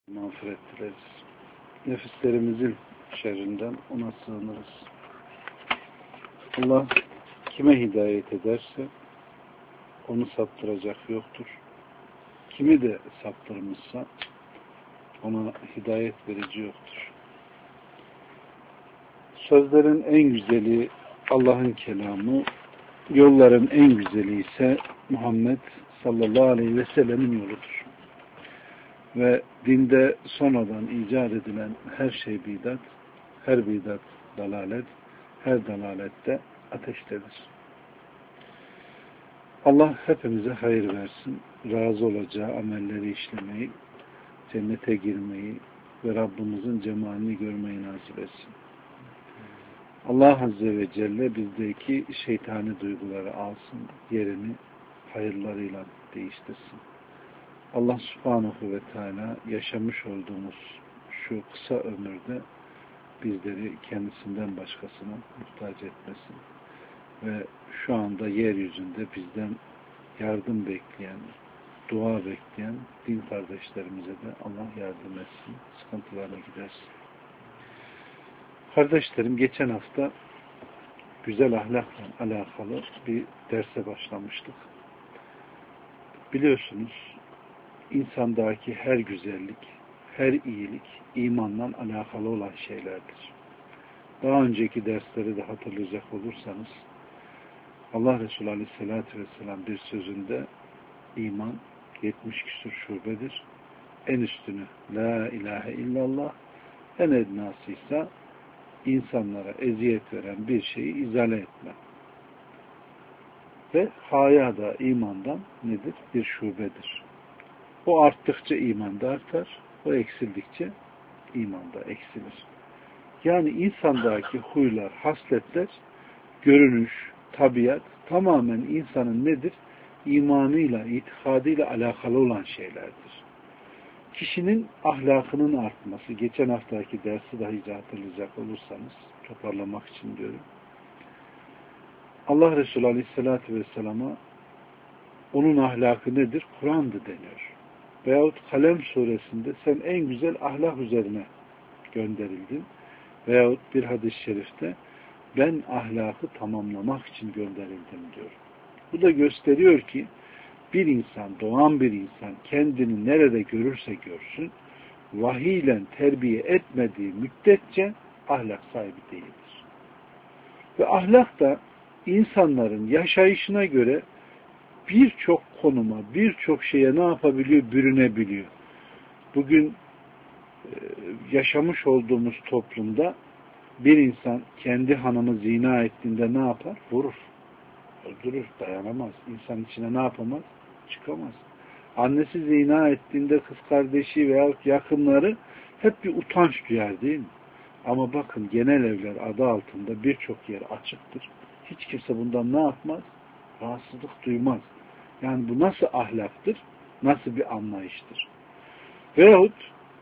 mağfiret dileriz. Nefislerimizin şerrinden ona sığınırız. Allah kime hidayet ederse onu saptıracak yoktur. Kimi de saptırmışsa ona hidayet verici yoktur. Sözlerin en güzeli Allah'ın kelamı, yolların en güzeli ise Muhammed sallallahu aleyhi ve sellemin yoludur. Ve dinde sonradan icat edilen her şey bidat, her bidat dalalet, her dalalette ateştedir. Allah hepimize hayır versin, razı olacağı amelleri işlemeyi, cennete girmeyi ve Rabbimizin cemalini görmeyi nasip etsin. Allah Azze ve Celle bizdeki şeytani duyguları alsın, yerini hayırlarıyla değiştirsin. Allah Subhanahu ve Teala yaşamış olduğumuz şu kısa ömürde bizleri kendisinden başkasına muhtaç etmesin. Ve şu anda yeryüzünde bizden yardım bekleyen, dua bekleyen din kardeşlerimize de Allah yardım etsin, sıkıntılarına gidersin. Kardeşlerim, geçen hafta güzel ahlakla alakalı bir derse başlamıştık. Biliyorsunuz, insandaki her güzellik, her iyilik imanla alakalı olan şeylerdir. Daha önceki dersleri de hatırlayacak olursanız Allah Resulü Aleyhisselatü Vesselam bir sözünde iman 70 küsur şubedir. En üstünü La ilahe illallah, en ednası ise insanlara eziyet veren bir şeyi izale etme. Ve haya da imandan nedir? Bir şubedir. O arttıkça iman da artar, o eksildikçe iman da eksilir. Yani insandaki huylar, hasletler, görünüş, tabiat tamamen insanın nedir? İmanıyla, itikadıyla alakalı olan şeylerdir. Kişinin ahlakının artması, geçen haftaki dersi dahi hatırlayacak olursanız, toparlamak için diyorum. Allah Resulü Aleyhisselatü Vesselam'a onun ahlakı nedir? Kur'an'dı deniyor. Veyahut Kalem suresinde sen en güzel ahlak üzerine gönderildin. Veyahut bir hadis-i şerifte ben ahlakı tamamlamak için gönderildim diyor. Bu da gösteriyor ki bir insan, doğan bir insan kendini nerede görürse görsün, vahiy ile terbiye etmediği müddetçe ahlak sahibi değildir. Ve ahlak da insanların yaşayışına göre birçok konuma, birçok şeye ne yapabiliyor? Bürünebiliyor. Bugün yaşamış olduğumuz toplumda bir insan kendi hanımı zina ettiğinde ne yapar? Vurur. Öldürür. Dayanamaz. İnsan içine ne yapamaz? Çıkamaz. Annesi zina ettiğinde kız kardeşi veyahut yakınları hep bir utanç duyar değil mi? Ama bakın genel evler adı altında birçok yer açıktır. Hiç kimse bundan ne yapmaz? Rahatsızlık duymaz. Yani bu nasıl ahlaktır? Nasıl bir anlayıştır? Veyahut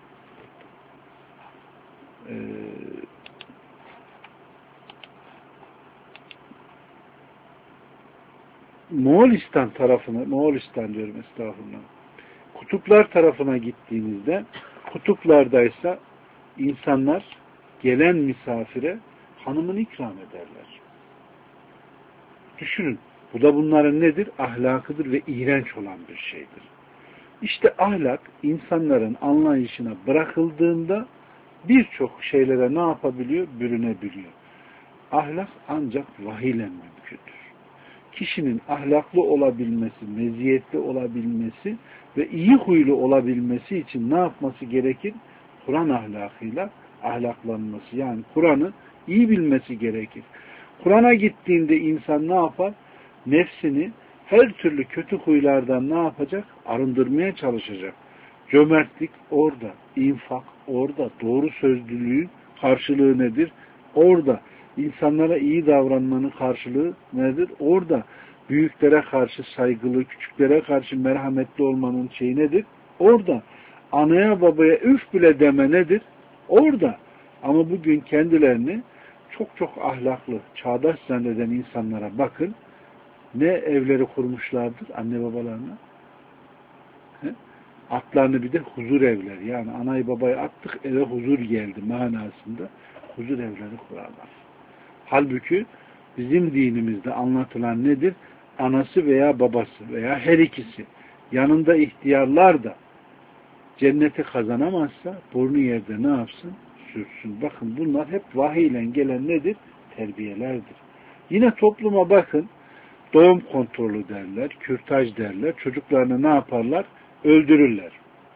Moğolistan diyorum estağfurullah. Kutuplar tarafına gittiğinizde kutuplardaysa insanlar gelen misafire hanımını ikram ederler. Düşünün. Bu da bunların nedir? Ahlakıdır ve iğrenç olan bir şeydir. İşte ahlak insanların anlayışına bırakıldığında birçok şeylere ne yapabiliyor? Bürünebiliyor. Ahlak ancak vahiyle mümkündür. Kişinin ahlaklı olabilmesi, meziyetli olabilmesi ve iyi huylu olabilmesi için ne yapması gerekir? Kur'an ahlakıyla ahlaklanması. Yani Kur'an'ı iyi bilmesi gerekir. Kur'an'a gittiğinde insan ne yapar? Nefsini her türlü kötü huylardan ne yapacak? Arındırmaya çalışacak. Cömertlik orada, infak orada, doğru sözlülüğün karşılığı nedir? Orada. İnsanlara iyi davranmanın karşılığı nedir? Orada. Büyüklere karşı saygılı, küçüklere karşı merhametli olmanın şeyi nedir? Orada. Anaya babaya üf bile deme nedir? Orada. Ama bugün kendilerini çok çok ahlaklı, çağdaş zanneden insanlara bakın. Ne evleri kurmuşlardır anne babalarına? atlarını bir de huzur evleri. Yani anayı babayı attık eve huzur geldi manasında huzur evleri kurarlar. Halbuki bizim dinimizde anlatılan nedir? Anası veya babası veya her ikisi yanında ihtiyarlar da cenneti kazanamazsa burnu yerde ne yapsın? Sürtsün. Bakın bunlar hep vahiy ile gelen nedir? Terbiyelerdir. Yine topluma bakın. Doğum kontrolü derler, kürtaj derler. Çocuklarını ne yaparlar? Öldürürler.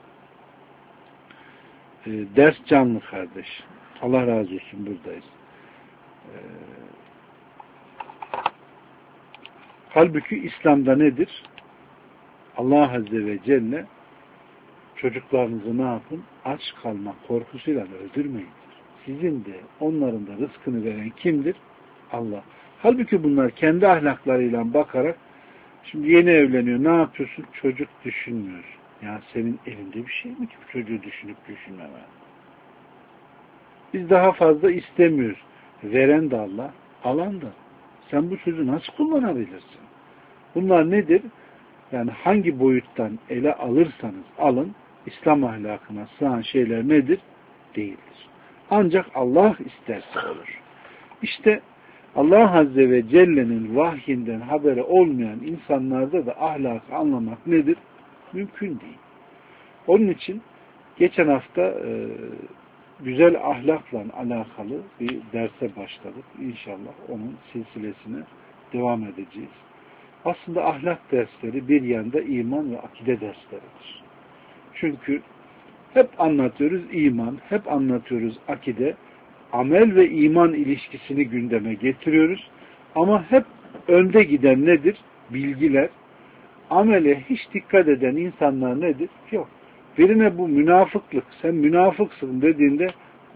Ders canlı kardeş. Allah razı olsun buradayız. Halbuki İslam'da nedir? Allah Azze ve Celle çocuklarınızı ne yapın? Aç kalma korkusuyla öldürmeyin. Sizin de onların da rızkını veren kimdir? Allah. Halbuki bunlar kendi ahlaklarıyla bakarak şimdi yeni evleniyor. Ne yapıyorsun? Çocuk düşünmüyor. Ya senin elinde bir şey mi ki bu çocuğu düşünüp düşünmemen? Biz daha fazla istemiyoruz. Veren de Allah, alan da. Sen bu çocuğu nasıl kullanabilirsin? Bunlar nedir? Yani hangi boyuttan ele alırsanız alın, İslam ahlakına sığan şeyler nedir? Değildir. Ancak Allah isterse olur. İşte Allah Azze ve Celle'nin vahyinden haberi olmayan insanlarda da ahlakı anlamak nedir? Mümkün değil. Onun için geçen hafta güzel ahlakla alakalı bir derse başladık. İnşallah onun silsilesine devam edeceğiz. Aslında ahlak dersleri bir yanda iman ve akide dersleridir. Çünkü hep anlatıyoruz iman, hep anlatıyoruz akide, amel ve iman ilişkisini gündeme getiriyoruz. Ama hep önde giden nedir? Bilgiler. Amele hiç dikkat eden insanlar nedir? Yok. Birine bu münafıklık, sen münafıksın dediğinde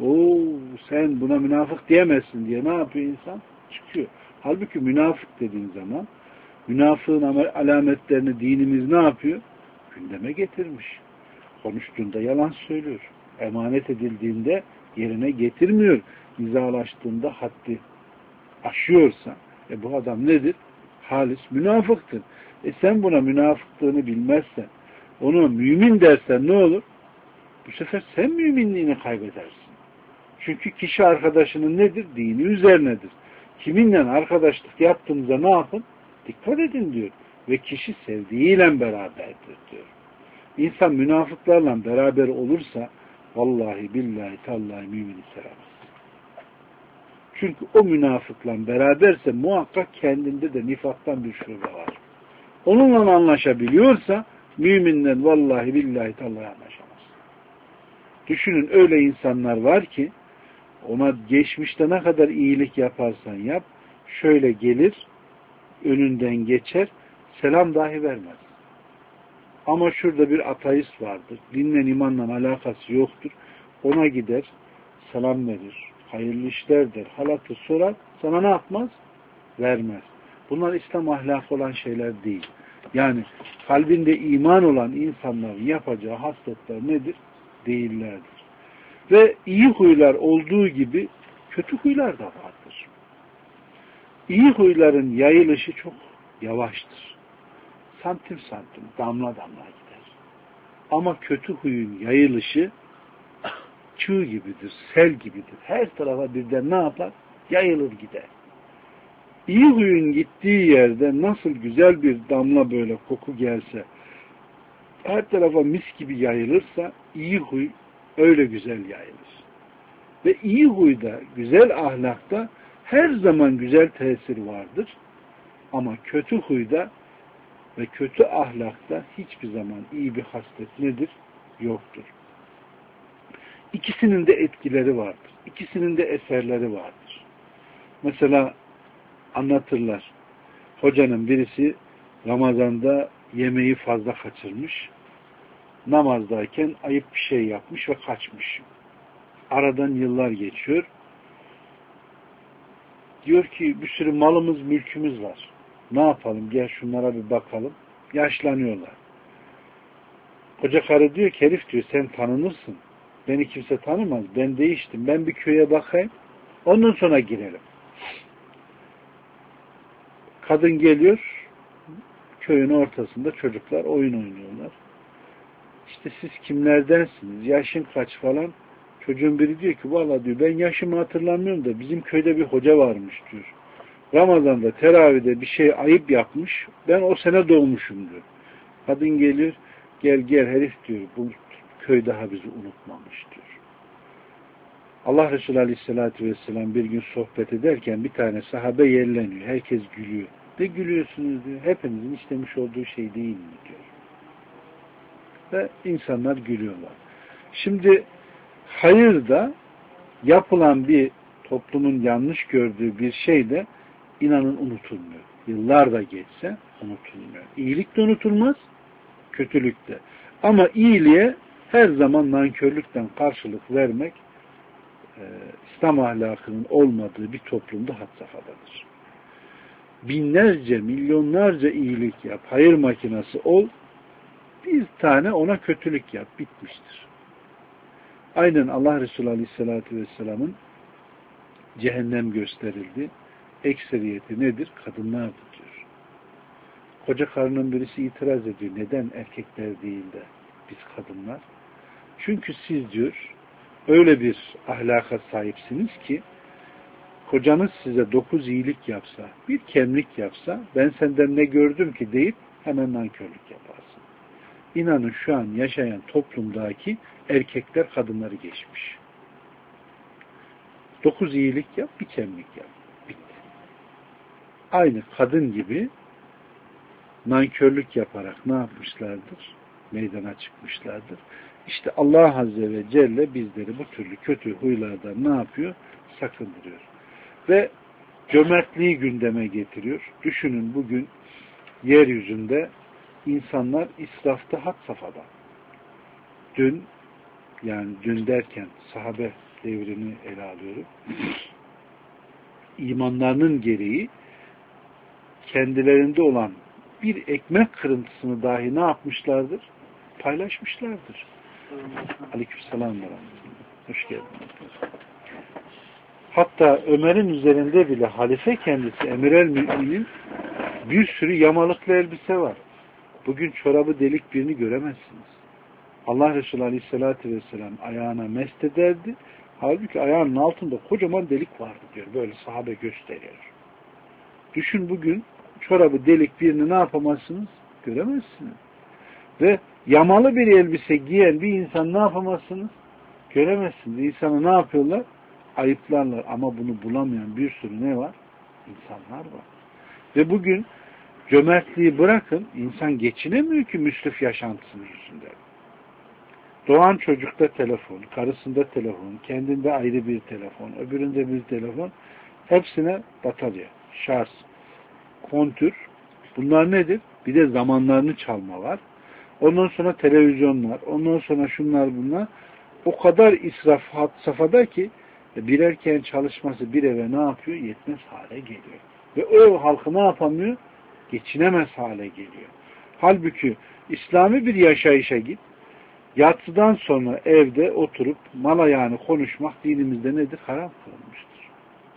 sen buna münafık diyemezsin diye ne yapıyor insan? Çıkıyor. Halbuki münafık dediğin zaman münafığın alametlerini dinimiz ne yapıyor? Gündeme getirmiş. Konuştuğunda yalan söylüyor. Emanet edildiğinde yerine getirmiyor. İzalaştığında haddi aşıyorsa bu adam nedir? Halis münafıktır. Sen buna münafıklığını bilmezsen, ona mümin dersen ne olur? Bu sefer sen müminliğini kaybedersin. Çünkü kişi arkadaşının nedir? Dini üzerinedir. Kiminle arkadaşlık yaptığınızda ne yapın? Dikkat edin diyor. Ve kişi sevdiğiyle beraberdir diyor. İnsan münafıklarla beraber olursa vallahi billahi tallahi mümini sevemez. Çünkü o münafıkla beraberse muhakkak kendinde de nifaktan bir şube var. Onunla anlaşabiliyorsa müminden vallahi billahi tallahi anlaşamaz. Düşünün öyle insanlar var ki ona geçmişte ne kadar iyilik yaparsan yap şöyle gelir önünden geçer selam dahi vermez. Ama şurada bir ateist vardır. Dinle imanla alakası yoktur. Ona gider selam verir. Hayırlı işler der. Halatı sorar. Sana ne yapmaz? Vermez. Bunlar İslam ahlakı olan şeyler değil. Yani kalbinde iman olan insanların yapacağı hasletler nedir? Değillerdir. Ve iyi huylar olduğu gibi kötü huylar da vardır. İyi huyların yayılışı çok yavaştır. Santim santim, damla damla gider. Ama kötü huyun yayılışı çığ gibidir, sel gibidir. Her tarafa birden ne yapar? Yayılır gider. İyi huyun gittiği yerde nasıl güzel bir damla böyle koku gelse, her tarafa mis gibi yayılırsa iyi huy öyle güzel yayılır. Ve iyi huyda, güzel ahlakta her zaman güzel tesir vardır. Ama kötü huyda ve kötü ahlakta hiçbir zaman iyi bir haslet nedir? Yoktur. İkisinin de etkileri vardır. İkisinin de eserleri vardır. Mesela anlatırlar. Hocanın birisi Ramazan'da yemeği fazla kaçırmış. Namazdayken ayıp bir şey yapmış ve kaçmış. Aradan yıllar geçiyor. Diyor ki bir sürü malımız, mülkümüz var. Ne yapalım? Gel şunlara bir bakalım. Yaşlanıyorlar. Koca karı diyor ki herif diyor sen tanınırsın. Beni kimse tanımaz. Ben değiştim. Ben bir köye bakayım. Ondan sonra girelim. Kadın geliyor. Köyün ortasında çocuklar oyun oynuyorlar. İşte siz kimlerdensiniz? Yaşın kaç falan? Çocuğun biri diyor ki vallahi diyor ben yaşımı hatırlamıyorum da bizim köyde bir hoca varmış diyor. Ramazan'da teravide bir şey ayıp yapmış. Ben o sene doğmuşum diyor. Kadın gelir, gel herif diyor. Bu köy daha bizi unutmamış diyor. Allah Resulü Aleyhisselatü Vesselam bir gün sohbet ederken bir tane sahabe yerleniyor. Herkes gülüyor. Ne gülüyorsunuz diyor. Hepinizin istemiş olduğu şey değil mi diyor. Ve insanlar gülüyorlar. Şimdi hayırda yapılan bir toplumun yanlış gördüğü bir şey de inanın unutulmuyor. Yıllar da geçse unutulmuyor. İyilik de unutulmaz, kötülük de. Ama iyiliğe her zaman nankörlükten karşılık vermek İslam ahlakının olmadığı bir toplumda had safhadadır. Binlerce, milyonlarca iyilik yap, hayır makinası ol, bir tane ona kötülük yap, bitmiştir. Aynen Allah Resulü Aleyhisselatü Vesselam'ın cehennem gösterildi. Ekseriyeti nedir? Kadınlardır diyor. Koca karının birisi itiraz ediyor. Neden erkekler değil de biz kadınlar? Çünkü siz diyor öyle bir ahlaka sahipsiniz ki kocanız size 9 iyilik yapsa, bir kemlik yapsa ben senden ne gördüm ki deyip hemen nankörlük yaparsın. İnanın şu an yaşayan toplumdaki erkekler kadınları geçmiş. 9 iyilik yap, bir kemlik yap. Bitti. Aynı kadın gibi nankörlük yaparak ne yapmışlardır? Meydana çıkmışlardır. İşte Allah Azze ve Celle bizleri bu türlü kötü huylardan ne yapıyor? Sakındırıyor. Ve cömertliği gündeme getiriyor. Düşünün bugün yeryüzünde insanlar israfta had safhada. Dün derken sahabe devrini ele alıyorum. İmanlarının gereği kendilerinde olan bir ekmek kırıntısını dahi ne yapmışlardır? Paylaşmışlardır. Aleykümselam. Hoş geldiniz. Hatta Ömer'in üzerinde bile halife kendisi Emir el-Mü'minin bir sürü yamalıklı elbise var. Bugün çorabı delik birini göremezsiniz. Allah Resulü Aleyhisselatü Vesselam ayağına mest ederdi. Halbuki ayağının altında kocaman delik vardı diyor. Böyle sahabe gösteriyor. Düşün bugün çorabı delik birini ne yapamazsınız? Göremezsiniz. Ve yamalı bir elbise giyen bir insan ne yapamazsınız? Göremezsiniz. İnsanı ne yapıyorlar? Ayıplarlar. Ama bunu bulamayan bir sürü ne var? İnsanlar var. Ve bugün cömertliği bırakın, insan geçinemiyor ki müsrif yaşantısının yüzünden. Doğan çocukta telefon, karısında telefon, kendinde ayrı bir telefon, öbüründe bir telefon, hepsine batarya, şarj, kontür. Bunlar nedir? Bir de zamanlarını çalma var. Ondan sonra televizyonlar, ondan sonra şunlar bunlar. O kadar israf had safhada ki bir erkeğin çalışması bir eve ne yapıyor? Yetmez hale geliyor. Ve o ev halkı ne yapamıyor? Geçinemez hale geliyor. Halbuki İslami bir yaşayışa git. Yatsıdan sonra evde oturup mala yani konuşmak dinimizde nedir? Haram kılınmıştır.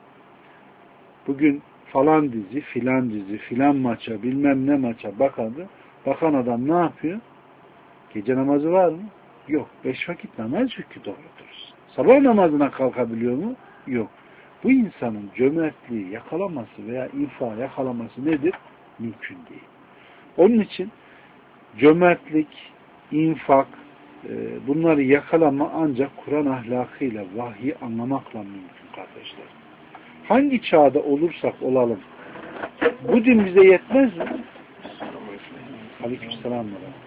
Bugün falan dizi, filan dizi, filan maça, bilmem ne maça bakan adam ne yapıyor? Gece namazı var mı? Yok. 5 vakit namaz yükü doğrudur. Sabah namazına kalkabiliyor mu? Yok. Bu insanın cömertliği yakalaması veya infa yakalaması nedir? Mümkün değil. Onun için cömertlik, infak, bunları yakalama ancak Kur'an ahlakıyla, vahyi anlamakla mümkün kardeşler. Hangi çağda olursak olalım, bu din bize yetmez mi? Aleykümselam.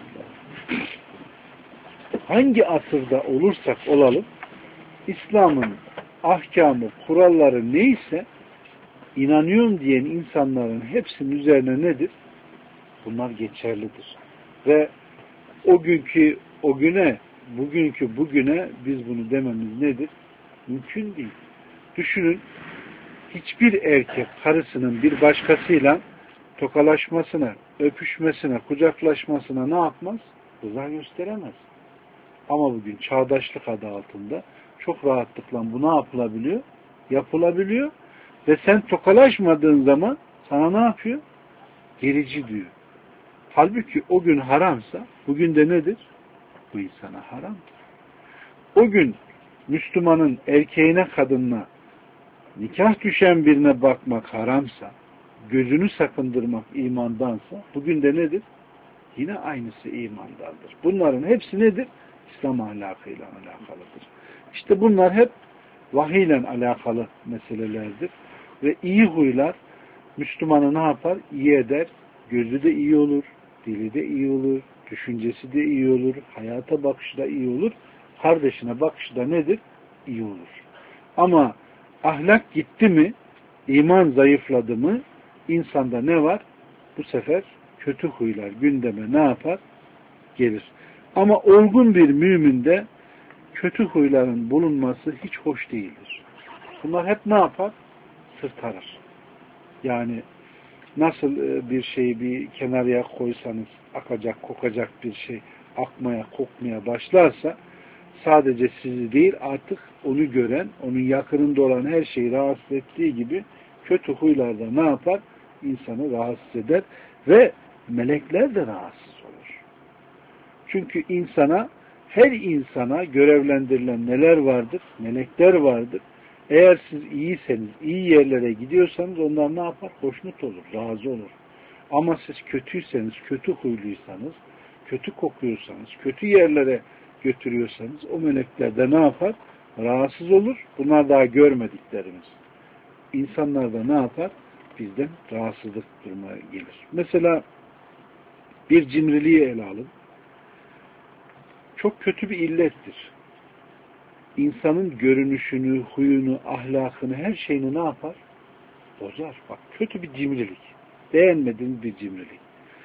Hangi asırda olursak olalım, İslam'ın ahkamı, kuralları neyse, inanıyorum diyen insanların hepsinin üzerine nedir? Bunlar geçerlidir. Ve o günkü o güne, bugünkü bugüne biz bunu dememiz nedir? Mümkün değil. Düşünün, hiçbir erkek karısının bir başkasıyla tokalaşmasına, öpüşmesine, kucaklaşmasına ne yapmaz? Rıza gösteremez. Ama bugün çağdaşlık adı altında çok rahatlıkla bu ne yapılabiliyor? Yapılabiliyor. Ve sen tokalaşmadığın zaman sana ne yapıyor? Gerici diyor. Halbuki o gün haramsa bugün de nedir? bu insana haramdır. O gün Müslümanın erkeğine kadınına nikah düşen birine bakmak haramsa, gözünü sakındırmak imandansa, bugün de nedir? Yine aynısı imandandır. Bunların hepsi nedir? İslam ahlakıyla alakalıdır. İşte bunlar hep vahiyle alakalı meselelerdir. Ve iyi huylar Müslümanı ne yapar? İyi eder. Gözü de iyi olur, dili de iyi olur, düşüncesi de iyi olur, hayata bakışı da iyi olur, kardeşine bakışı da nedir? İyi olur. Ama ahlak gitti mi, iman zayıfladı mı, insanda ne var? Bu sefer kötü huylar gündeme ne yapar? Gelir. Ama olgun bir müminde kötü huyların bulunması hiç hoş değildir. Bunlar hep ne yapar? Sırtarır. Yani nasıl bir şeyi bir kenarıya koysanız akacak, kokacak bir şey akmaya, kokmaya başlarsa sadece sizi değil artık onu gören, onun yakınında olan her şeyi rahatsız ettiği gibi kötü huylarda ne yapar? İnsanı rahatsız eder ve melekler de rahatsız olur. Çünkü her insana görevlendirilen neler vardır? Melekler vardır. Eğer siz iyiyseniz, iyi yerlere gidiyorsanız onlar ne yapar? Hoşnut olur, razı olur. Ama siz kötüyseniz, kötü huyluysanız, kötü kokuyorsanız, kötü yerlere götürüyorsanız o melekler de ne yapar? Rahatsız olur. Bunlar daha görmediklerimiz. İnsanlar da ne yapar? Bizden rahatsızlık durumuna gelir. Mesela bir cimriliği ele alın. Çok kötü bir illettir. İnsanın görünüşünü, huyunu, ahlakını, her şeyini ne yapar? Bozar. Bak kötü bir cimrilik. Beğenmediğiniz bir cimrilik.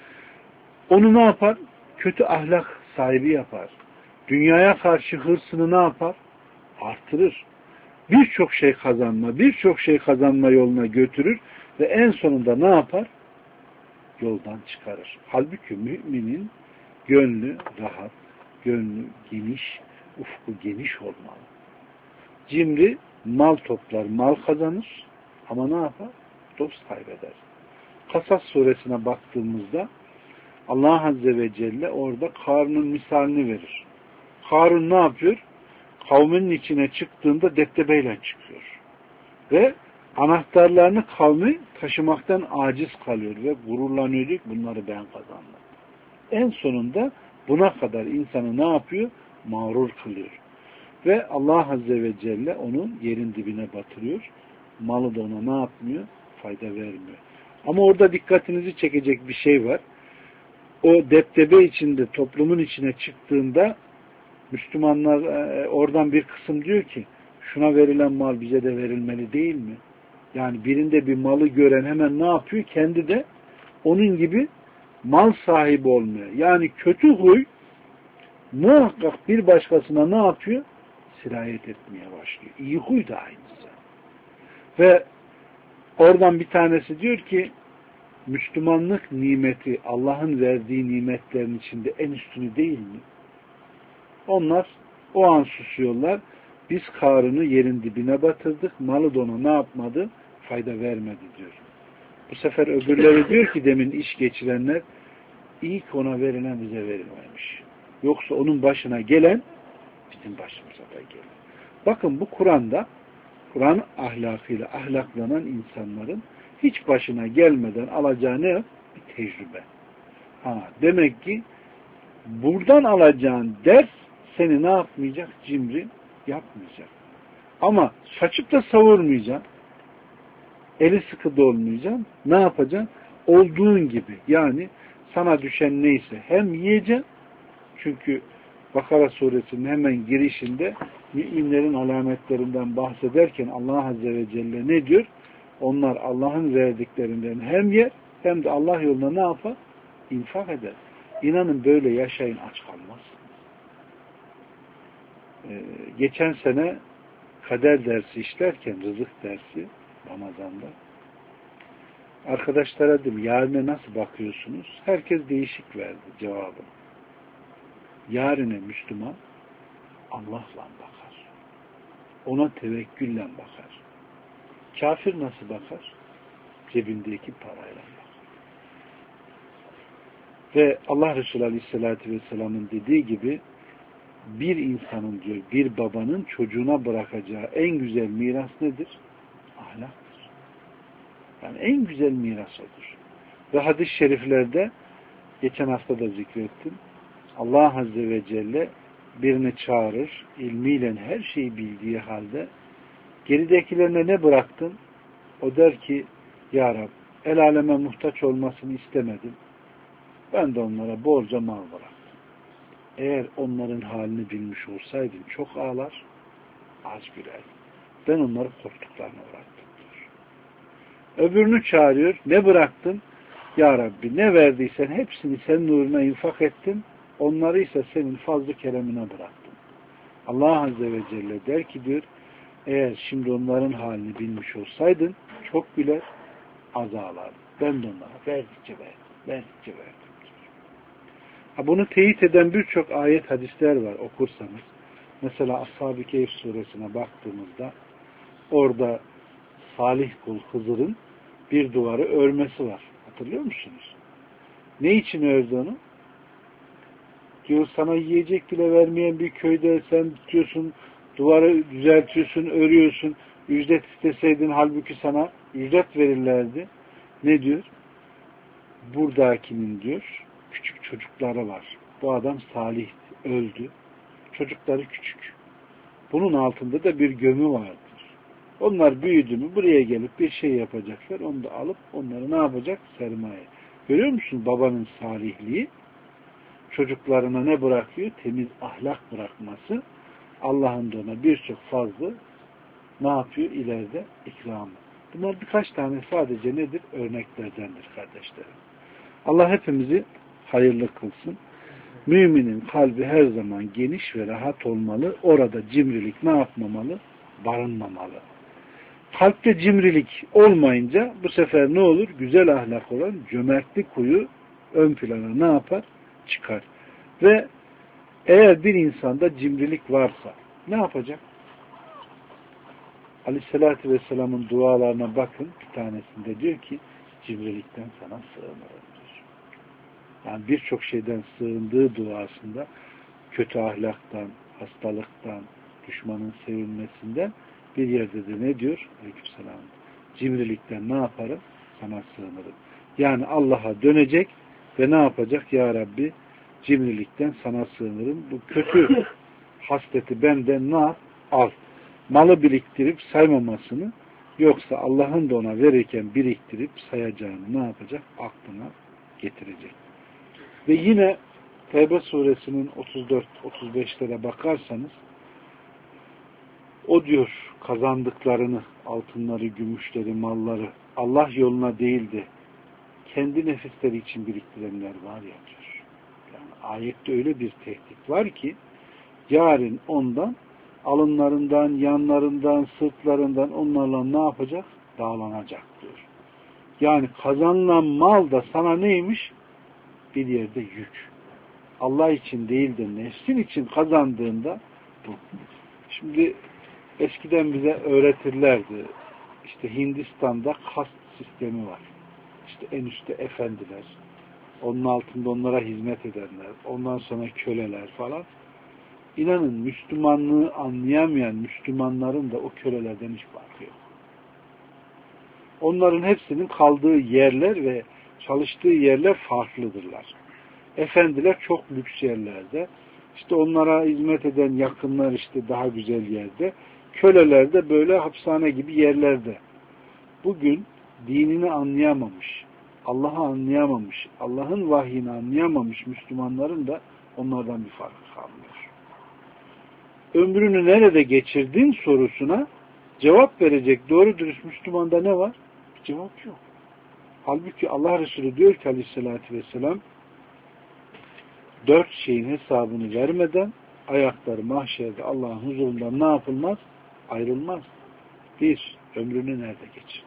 Onu ne yapar? Kötü ahlak sahibi yapar. Dünyaya karşı hırsını ne yapar? Artırır. Birçok şey kazanma yoluna götürür ve en sonunda ne yapar? Yoldan çıkarır. Halbuki müminin gönlü rahat, gönlü geniş, ufku geniş olmalı. Cimri mal toplar, mal kazanır ama ne yapar? Dost kaybeder. Kasas suresine baktığımızda Allah Azze ve Celle orada Karun'un misalini verir. Karun ne yapıyor? Kavminin içine çıktığında deptebeyle çıkıyor. Ve anahtarlarını kavmi taşımaktan aciz kalıyor ve gururlanıyor diyor ki bunları ben kazandım. En sonunda buna kadar insanı ne yapıyor? Mağrur kılıyor. Ve Allah Azze ve Celle onu yerin dibine batırıyor. Malı da ona ne yapmıyor? Fayda vermiyor. Ama orada dikkatinizi çekecek bir şey var. O deptebe içinde, toplumun içine çıktığında Müslümanlar oradan bir kısım diyor ki şuna verilen mal bize de verilmeli değil mi? Yani birinde bir malı gören hemen ne yapıyor? Kendi de onun gibi mal sahibi olmuyor. Yani kötü huy muhakkak bir başkasına ne yapıyor? Sirayet etmeye başlıyor. İyi huy da aynısı. Ve oradan bir tanesi diyor ki Müslümanlık nimeti Allah'ın verdiği nimetlerin içinde en üstünü değil mi? Onlar o an susuyorlar. Biz Karun'u yerin dibine batırdık. Malı da ona ne yapmadı? Fayda vermedi diyor. Bu sefer öbürleri diyor ki demin iş geçirenler ilk ona verilen bize verilmemiş. Yoksa onun başına gelen bizim başımıza da gelir. Bakın bu Kur'an'da Kur'an ahlakıyla ahlaklanan insanların hiç başına gelmeden alacağı ne? Bir tecrübe. Demek ki buradan alacağın ders seni ne yapmayacak? Cimri yapmayacak. Ama saçıp da savurmayacaksın. Eli sıkı da olmayacaksın. Ne yapacaksın? Olduğun gibi. Yani sana düşen neyse hem yiyeceksin. Çünkü Bakara suresinin hemen girişinde müminlerin alametlerinden bahsederken Allah Azze ve Celle ne diyor? Onlar Allah'ın verdiklerinden hem yer hem de Allah yoluna ne yapar? İnfak eder. İnanın böyle yaşayın aç kalmazsınız. Geçen sene kader dersi işlerken rızık dersi Ramazan'da arkadaşlara dedim yarine nasıl bakıyorsunuz? Herkes değişik verdi cevabı. Yarine Müslüman Allah'la bakar. Ona tevekkülle bakar. Kafir nasıl bakar? Cebindeki parayla bakar. Ve Allah Resulü Aleyhisselatü Vesselam'ın dediği gibi bir insanın diyor, bir babanın çocuğuna bırakacağı en güzel miras nedir? Ahlaktır. Yani en güzel miras odur. Ve hadis-i şeriflerde geçen hafta da zikrettim. Allah Azze ve Celle birini çağırır, ilmiyle her şeyi bildiği halde geridekilerine ne bıraktın? O der ki, Ya Rab, el aleme muhtaç olmasını istemedim. Ben de onlara bolca mal bıraktım. Eğer onların halini bilmiş olsaydım çok ağlar, az gülerdim. Ben onları korktuklarına uğrattım diyor. Öbürünü çağırıyor, ne bıraktın? Ya Rabbi, ne verdiysen hepsini senin uğruna infak ettim, onları ise senin fazl-ı keremine bıraktım. Allah Azze ve Celle der ki diyor, eğer şimdi onların halini bilmiş olsaydın çok güler, az ağlardın. Ben de onlara verdikçe verdim. Bunu teyit eden birçok ayet, hadisler var okursanız. Mesela Ashab-ı Kehf suresine baktığımızda orada salih kul Hızır'ın bir duvarı örmesi var. Hatırlıyor musunuz? Ne için ördü onu? Diyor, sana yiyecek bile vermeyen bir köyde sen tutuyorsun, duvarı düzeltiyorsun, örüyorsun. Ücret isteseydin halbuki sana ücret verirlerdi. Ne diyor? Buradakinin diyor, küçük çocukları var. Bu adam salih, öldü. Çocukları küçük. Bunun altında da bir gömü vardır. Onlar büyüdü mü buraya gelip bir şey yapacaklar. Onu da alıp onları ne yapacak? Sermaye. Görüyor musun babanın salihliği? Çocuklarına ne bırakıyor? Temiz ahlak bırakması. Allah'ın da ona birçok fazla ne yapıyor? İleride ikramı. Bunlar birkaç tane sadece nedir? Örneklerdendir kardeşlerim. Allah hepimizi hayırlı kılsın. Müminin kalbi her zaman geniş ve rahat olmalı. Orada cimrilik ne yapmamalı? Barınmamalı. Kalpte cimrilik olmayınca bu sefer ne olur? Güzel ahlak olan cömertlik huyu ön plana ne yapar? Çıkar. Ve eğer bir insanda cimrilik varsa ne yapacak? Aleyhissalatü Vesselam'ın dualarına bakın. Bir tanesinde diyor ki cimrilikten sana sığınırım. Yani birçok şeyden sığındığı duasında kötü ahlaktan, hastalıktan, düşmanın sevilmesinden bir yerde de ne diyor? Aleykümselam. Cimrilikten ne yaparım? Sana sığınırım. Yani Allah'a dönecek ve ne yapacak? Ya Rabbi, cimrilikten sana sığınırım. Bu kötü hasleti benden ne yap? Al. Malı biriktirip saymamasını, yoksa Allah'ın da ona verirken biriktirip sayacağını ne yapacak? Aklına getirecek. Ve yine Tevbe suresinin 34-35'lere bakarsanız o diyor kazandıklarını, altınları, gümüşleri, malları Allah yoluna değil de kendi nefisleri için biriktirenler var ya diyor. Yani ayette öyle bir tehdit var ki yarın ondan alınlarından, yanlarından, sırtlarından onlarla ne yapacak? Dağlanacak diyor. Yani kazanılan mal da sana neymiş? Bir yerde yük. Allah için değil de nefsin için kazandığında bu. Şimdi eskiden bize öğretirlerdi. İşte Hindistan'da kast sistemi var. İşte en üstte efendiler. Onun altında onlara hizmet edenler. Ondan sonra köleler falan. İnanın Müslümanlığı anlayamayan Müslümanların da o kölelerden hiç farkı yok. Onların hepsinin kaldığı yerler ve çalıştığı yerler farklıdırlar. Efendiler çok lüks yerlerde. İşte onlara hizmet eden yakınlar işte daha güzel yerde. Köleler de böyle hapishane gibi yerlerde. Bugün dinini anlayamamış, Allah'ı anlayamamış, Allah'ın vahyini anlayamamış Müslümanların da onlardan bir farkı kalmıyor. Ömrünü nerede geçirdin sorusuna cevap verecek doğru dürüst Müslümanda ne var? Bir cevap yok. Halbuki Allah Resulü diyor ki aleyhissalatü vesselam 4 şeyin hesabını vermeden ayakları mahşerde Allah'ın huzurundan ne yapılmaz? Ayrılmaz. 1. Ömrünü nerede geçirdin?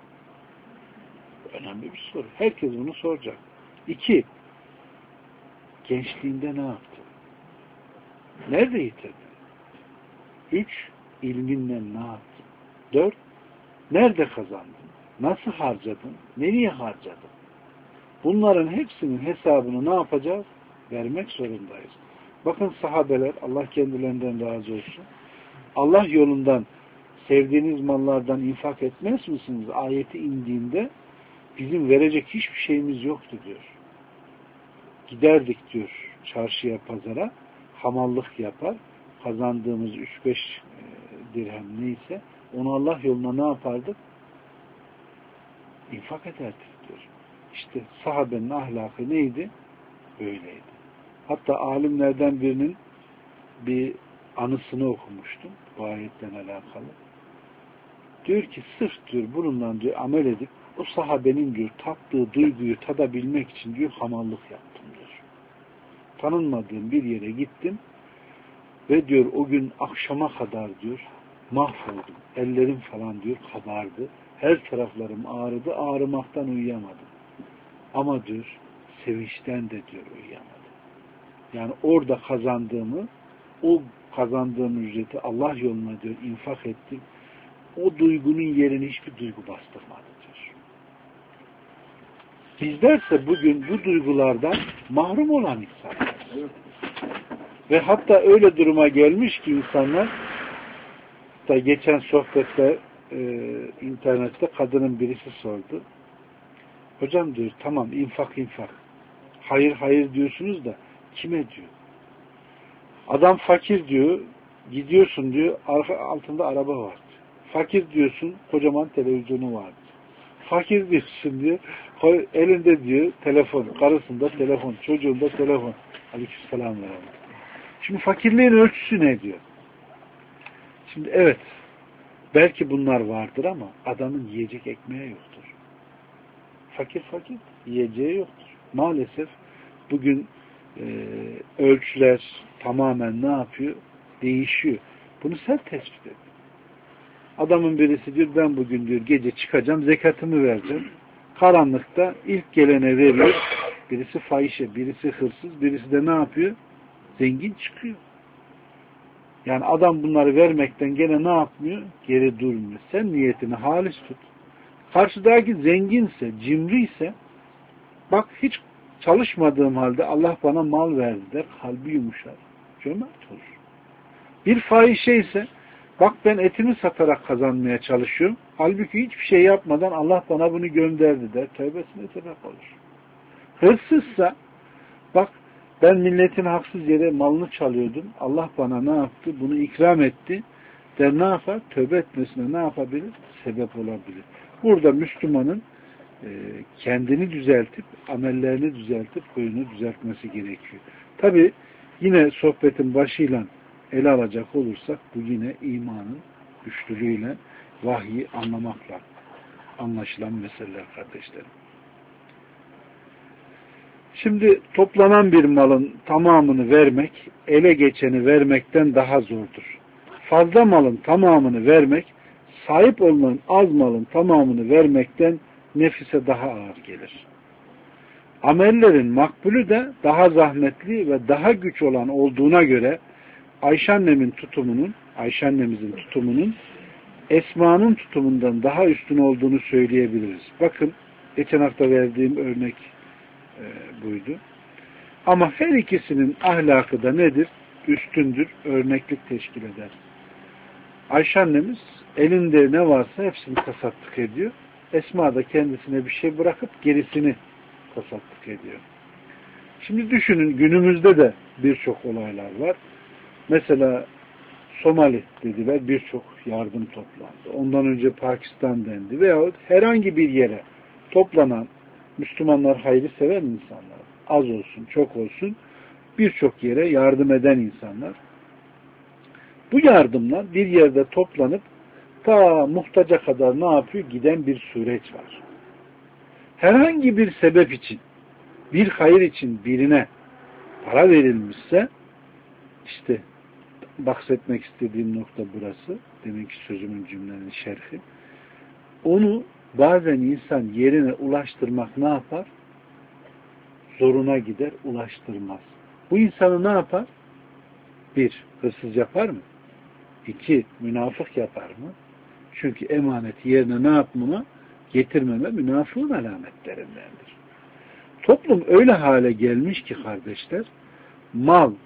Önemli bir soru. Herkes bunu soracak. 2. Gençliğinde ne yaptın? Nerede yitirdin? 3. İlminle ne yaptın? 4. Nerede kazandın? Nasıl harcadın? Nereye harcadın? Bunların hepsinin hesabını ne yapacağız? Vermek zorundayız. Bakın sahabeler, Allah kendilerinden razı olsun. Allah yolundan sevdiğiniz mallardan infak etmez misiniz? Ayeti indiğinde bizim verecek hiçbir şeyimiz yoktu diyor. Giderdik diyor çarşıya, pazara, hamallık yapar, kazandığımız 3-5 dirhem neyse onu Allah yoluna ne yapardık? İnfak ederdik diyor. İşte sahabenin ahlakı neydi? Öyleydi. Hatta alimlerden birinin bir anısını okumuştum bu ayetten alakalı. Diyor ki sırf diyor bununla diyor amel edip o sahabenin diyor tattığı duyguyu tadabilmek için diyor hamallık yaptım diyor. Tanınmadığım bir yere gittim ve diyor o gün akşama kadar diyor mahvoldum. Ellerim falan diyor kabardı. Her taraflarım ağrıdı. Ağrımaktan uyuyamadım. Ama diyor sevinçten de diyor uyuyamadım. Yani orada kazandığımı, o kazandığım ücreti Allah yoluna diyor infak ettim. O duygunun yerini hiçbir duygu bastırmadı diyor. Bizlerse bugün bu duygulardan mahrum olan insanlar. Ve hatta öyle duruma gelmiş ki insanlar, da geçen sohbette internette kadının birisi sordu. Hocam diyor tamam infak. Hayır diyorsunuz da kime diyor? Adam fakir diyor, gidiyorsun diyor, altında araba var. Fakir diyorsun, kocaman televizyonu var. Fakir diyorsun diyor, elinde diyor telefon, karısında telefon, çocuğunda telefon. Aleykümselam. Şimdi fakirliğin ölçüsü ne diyor? Şimdi evet, belki bunlar vardır ama adamın yiyecek ekmeği yoktur. Fakir, yiyeceği yoktur. Maalesef bugün ölçüler tamamen ne yapıyor? Değişiyor. Bunu sen tespit et. Adamın birisi diyor ben bugün diyor gece çıkacağım zekatımı vereceğim. Karanlıkta ilk gelene veriyor. Birisi fahişe, birisi hırsız, birisi de ne yapıyor? Zengin çıkıyor. Yani adam bunları vermekten gene ne yapmıyor? Geri durmuyor. Sen niyetini halis tut. Karşıdaki zenginse, cimriyse bak hiç çalışmadığım halde Allah bana mal verdi der. Kalbi yumuşar. Cömert olur. Bir fahişe ise bak ben etimi satarak kazanmaya çalışıyorum. Halbuki hiçbir şey yapmadan Allah bana bunu gönderdi der. Tövbesine sebep olur. Hırsızsa bak ben milletin haksız yere malını çalıyordum. Allah bana ne yaptı? Bunu ikram etti. Der ne yapar? Tövbe etmesine ne yapabilir? Sebep olabilir. Burada Müslümanın kendini düzeltip, amellerini düzeltip, huyunu düzeltmesi gerekiyor. Tabi yine sohbetin başıyla ele alacak olursak bu yine imanın güçlülüğüyle vahyi anlamakla anlaşılan meseleler kardeşlerim. Şimdi toplanan bir malın tamamını vermek, ele geçeni vermekten daha zordur. Fazla malın tamamını vermek, sahip olunan az malın tamamını vermekten nefise daha ağır gelir. Amellerin makbulü de daha zahmetli ve daha güç olan olduğuna göre Ayşe annemizin tutumunun Esma'nın tutumundan daha üstün olduğunu söyleyebiliriz. Bakın geçen hafta verdiğim örnek buydu. Ama her ikisinin ahlakı da nedir? Üstündür, örneklik teşkil eder. Ayşe annemiz elinde ne varsa hepsini tasadduk ediyor. Esma da kendisine bir şey bırakıp gerisini tasadduk ediyor. Şimdi düşünün günümüzde de birçok olaylar var. Mesela Somali dediler birçok yardım toplandı. Ondan önce Pakistan dendi veyahut herhangi bir yere toplanan Müslümanlar hayrı seven insanlar. Az olsun, çok olsun birçok yere yardım eden insanlar. Bu yardımlar bir yerde toplanıp ta muhtaca kadar ne yapıyor? Giden bir süreç var. Herhangi bir sebep için, bir hayır için birine para verilmişse işte bahsetmek istediğim nokta burası. Demek ki sözümün cümlenin şerhi. Onu bazen insan yerine ulaştırmak ne yapar? Zoruna gider, ulaştırmaz. Bu insanı ne yapar? 1. Hırsız yapar mı? 2. Münafık yapar mı? Çünkü emaneti yerine ne yapmama? Getirmeme münafığın alametlerindendir. Toplum öyle hale gelmiş ki kardeşler, mal,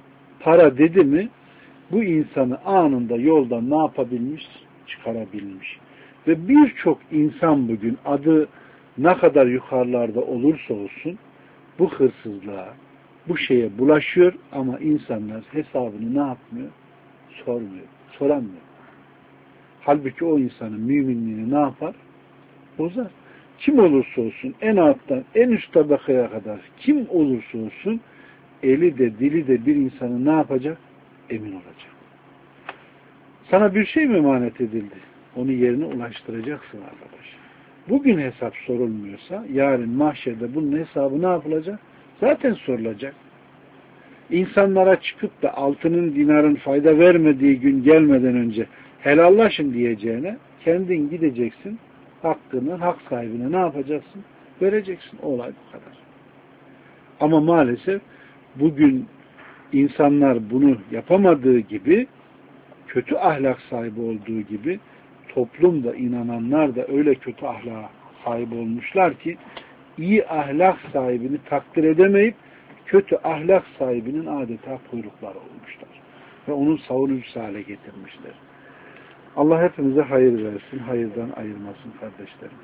para dedi mi bu insanı anında yoldan ne yapabilmiş? Çıkarabilmiş. Ve birçok insan bugün adı ne kadar yukarılarda olursa olsun bu hırsızlığa, bu şeye bulaşıyor ama insanlar hesabını ne yapmıyor? Sormuyor, soramıyor. Halbuki o insanın müminliğini ne yapar? Bozar. Kim olursa olsun, en alttan en üst tabakaya kadar kim olursa olsun eli de dili de bir insanı ne yapacak? Emin olacak. Sana bir şey mi emanet edildi? Onu yerine ulaştıracaksın arkadaş. Bugün hesap sorulmuyorsa yarın mahşerde bunun hesabı ne yapılacak? Zaten sorulacak. İnsanlara çıkıp da altının dinarın fayda vermediği gün gelmeden önce helallaşın diyeceğine kendin gideceksin, hakkını hak sahibine ne yapacaksın? Vereceksin. Olay bu kadar. Ama maalesef bugün insanlar bunu yapamadığı gibi, kötü ahlak sahibi olduğu gibi toplumda inananlar da öyle kötü ahlaka sahip olmuşlar ki iyi ahlak sahibini takdir edemeyip kötü ahlak sahibinin adeta kuyrukları olmuşlar. Ve onun savunucusu hale getirmişler. Allah hepimize hayır versin, hayırdan ayırmasın kardeşlerim.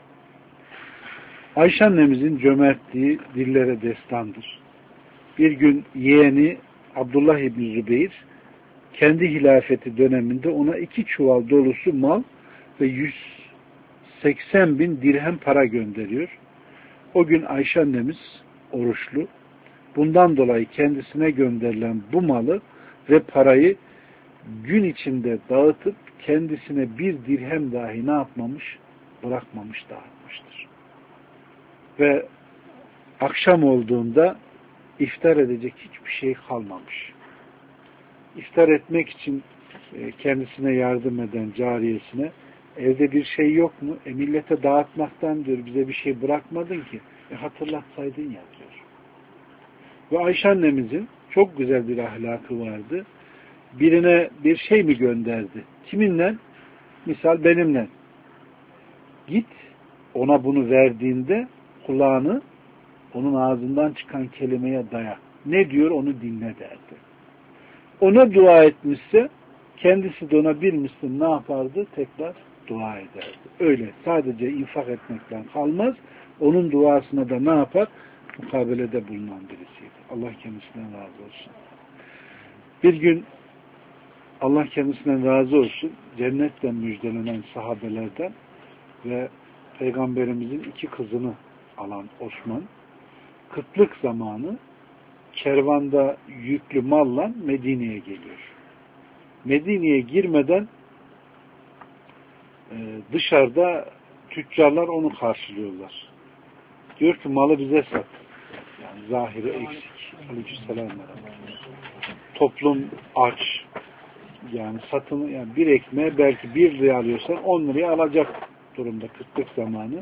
Ayşe annemizin cömertliği dillere destandır. Bir gün yeğeni Abdullah İbni Zübeyir kendi hilafeti döneminde ona 2 çuval dolusu mal ve 180 bin dirhem para gönderiyor. O gün Ayşe annemiz oruçlu. Bundan dolayı kendisine gönderilen bu malı ve parayı gün içinde dağıtıp kendisine bir dirhem dahi ne yapmamış? Bırakmamış, dağıtmıştır. Ve akşam olduğunda iftar edecek hiçbir şey kalmamış. İftar etmek için kendisine yardım eden cariyesine evde bir şey yok mu? Millete dağıtmaktan diyor bize bir şey bırakmadın ki. Hatırlatsaydın ya diyor. Ve Ayşe annemizin çok güzel bir ahlakı vardı. Birine bir şey mi gönderdi? Kiminle? Misal benimle. Git ona bunu verdiğinde kulağını onun ağzından çıkan kelimeye daya. Ne diyor onu dinle derdi. Ona dua etmişse kendisi de ona bilmişsin ne yapardı? Tekrar dua ederdi. Öyle sadece infak etmekten kalmaz. Onun duasına da ne yapar? Mukabelede bulunan birisiydi. Allah kendisinden razı olsun. Bir gün Allah kendisinden razı olsun cennetten müjdelenen sahabelerden ve Peygamberimizin 2 kızını alan Osman kıtlık zamanı kervanda yüklü malla Medine'ye geliyor. Medine'ye girmeden dışarıda tüccarlar onu karşılıyorlar. Diyor ki malı bize sat. Yani zahiri eksik. Aleykümselam. Toplum aç. Yani satını yani bir ekmeğe belki 1 liraya alıyorsan 10 liraya alacak durumda kıtlık zamanı.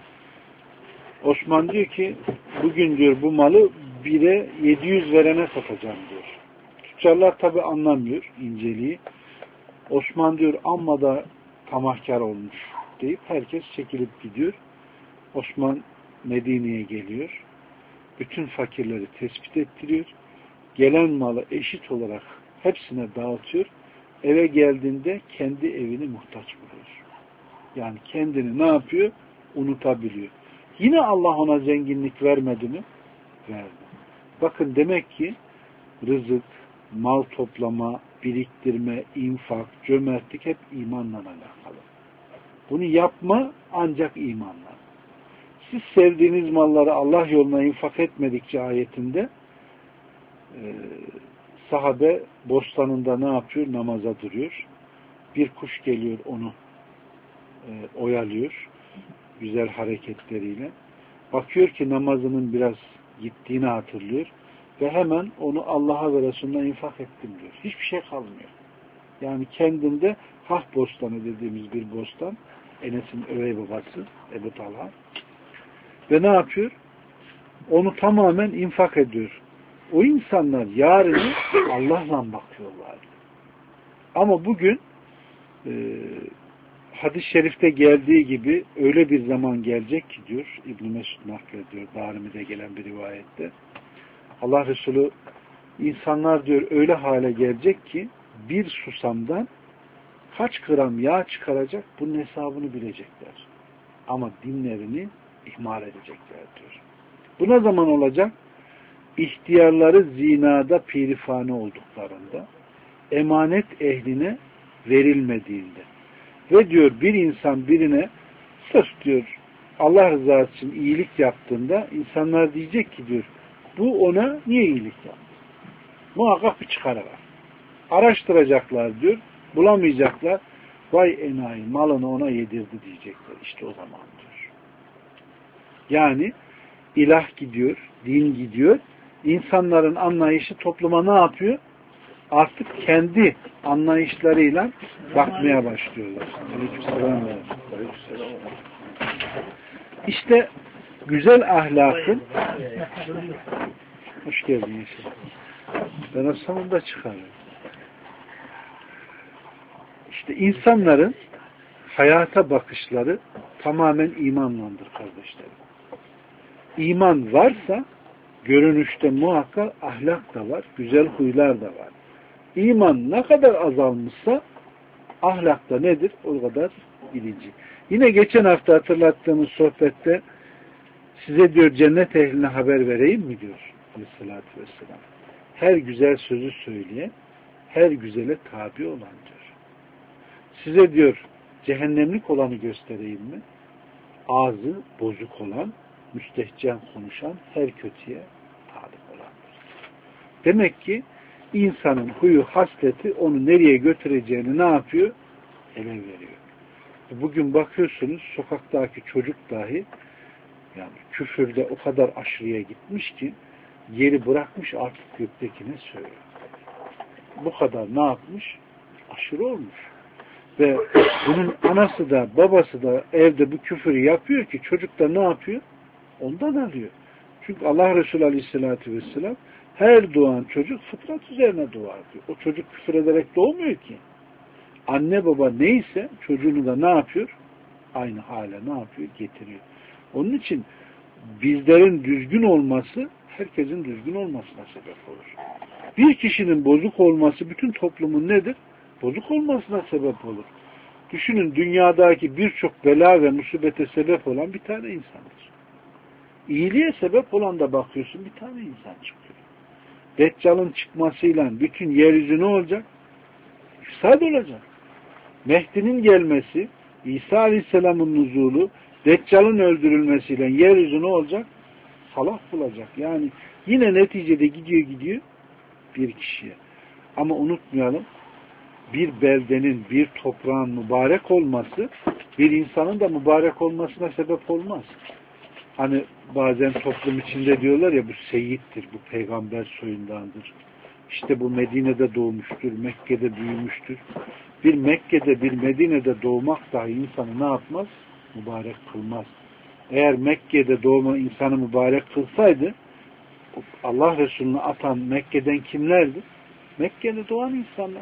Osman diyor ki bugün diyor bu malı 1'e 700 verene satacağım diyor. Tüccarlar tabi anlamıyor inceliği. Osman diyor amma da tamahkar olmuş deyip herkes çekilip gidiyor. Osman Medine'ye geliyor. Bütün fakirleri tespit ettiriyor. Gelen malı eşit olarak hepsine dağıtıyor. Eve geldiğinde kendi evini muhtaç buluyor. Yani kendini ne yapıyor? Unutabiliyor. Yine Allah ona zenginlik vermedi mi? Verdi. Bakın demek ki rızık, mal toplama, biriktirme, infak, cömertlik hep imanla alakalı. Bunu yapma ancak imanla. Siz sevdiğiniz malları Allah yoluna infak etmedikçe ayetinde sahabe bostanında ne yapıyor? Namaza duruyor. Bir kuş geliyor onu oyalıyor. Güzel hareketleriyle. Bakıyor ki namazının biraz gittiğini hatırlıyor. Ve hemen onu Allah'a ve Resulüne infak ettim diyor. Hiçbir şey kalmıyor. Yani kendinde Hah bostanı dediğimiz bir bostan. Enes'in övey babası Ebu Talha. Ve ne yapıyor? Onu tamamen infak ediyor. O insanlar yarını Allah'la bakıyorlar. Ama bugün hadis-i şerifte geldiği gibi öyle bir zaman gelecek ki diyor İbn-i Mesud naklediyor. Darimi'de gelen bir rivayette. Allah Resulü insanlar diyor öyle hale gelecek ki bir susamdan kaç gram yağ çıkaracak bunun hesabını bilecekler. Ama dinlerini ihmal edecekler diyor. Bu ne zaman olacak? İhtiyarları zinada pirifane olduklarında, emanet ehline verilmediğinde ve diyor bir insan birine sırf diyor Allah rızası için iyilik yaptığında insanlar diyecek ki diyor bu ona niye iyilik yaptı? Muhakkak bir çıkarı var. Araştıracaklar diyor, bulamayacaklar. Vay enayi malını ona yedirdi diyecekler. İşte o zaman diyor. Yani ilah gidiyor, din gidiyor. İnsanların anlayışı topluma ne yapıyor? Artık kendi anlayışlarıyla bakmaya başlıyorlar. İşte güzel ahlakın hoş geldin Yeşil. Ben o sonunda çıkarıyorum. İşte insanların hayata bakışları tamamen imanlandır kardeşlerim. İman varsa görünüşte muhakkak ahlak da var, güzel huylar da var. İman ne kadar azalmışsa ahlak da nedir? O kadar bilinci. Yine geçen hafta hatırlattığımız sohbette size diyor cennet ehline haber vereyim mi diyor Aleyhisselatü Vesselam. Her güzel sözü söyleyen, her güzele tabi olan diyor. Size diyor cehennemlik olanı göstereyim mi? Ağzı bozuk olan, müstehcen konuşan, her kötüye talip olandır. Demek ki insanın huyu, hasleti onu nereye götüreceğini ne yapıyor? Ele veriyor. Bugün bakıyorsunuz sokaktaki çocuk dahi yani küfürde o kadar aşırıya gitmiş ki yeri bırakmış artık göktekine söylüyor. Bu kadar ne yapmış? Aşırı olmuş. Ve bunun anası da babası da evde bu küfürü yapıyor ki çocuk da ne yapıyor? Ondan alıyor. Çünkü Allah Resulü Aleyhisselatü Vesselam her doğan çocuk fıtrat üzerine doğar diyor. O çocuk küfür ederek doğmuyor ki. Anne baba neyse çocuğunu da ne yapıyor? Aynı hale ne yapıyor? Getiriyor. Onun için bizlerin düzgün olması herkesin düzgün olmasına sebep olur. Bir kişinin bozuk olması bütün toplumun nedir? Bozuk olmasına sebep olur. Düşünün dünyadaki birçok bela ve musibete sebep olan bir tane insandır. İyiliğe sebep olan da bakıyorsun bir tane insan çıkıyor. Deccal'ın çıkmasıyla bütün yeryüzü ne olacak? İfsad olacak. Mehdi'nin gelmesi, İsa Aleyhisselam'ın nuzulu, Deccal'ın öldürülmesiyle yeryüzü ne olacak? Salah bulacak. Yani yine neticede gidiyor bir kişiye. Ama unutmayalım bir beldenin, bir toprağın mübarek olması bir insanın da mübarek olmasına sebep olmaz. Hani bazen toplum içinde diyorlar ya bu seyyittir, bu peygamber soyundandır. İşte bu Medine'de doğmuştur, Mekke'de büyümüştür. Bir Mekke'de, bir Medine'de doğmak dahi insanı ne yapmaz? Mübarek kılmaz. Eğer Mekke'de doğma insanı mübarek kılsaydı Allah Resulü'nü atan Mekke'den kimlerdi? Mekke'de doğan insanlar.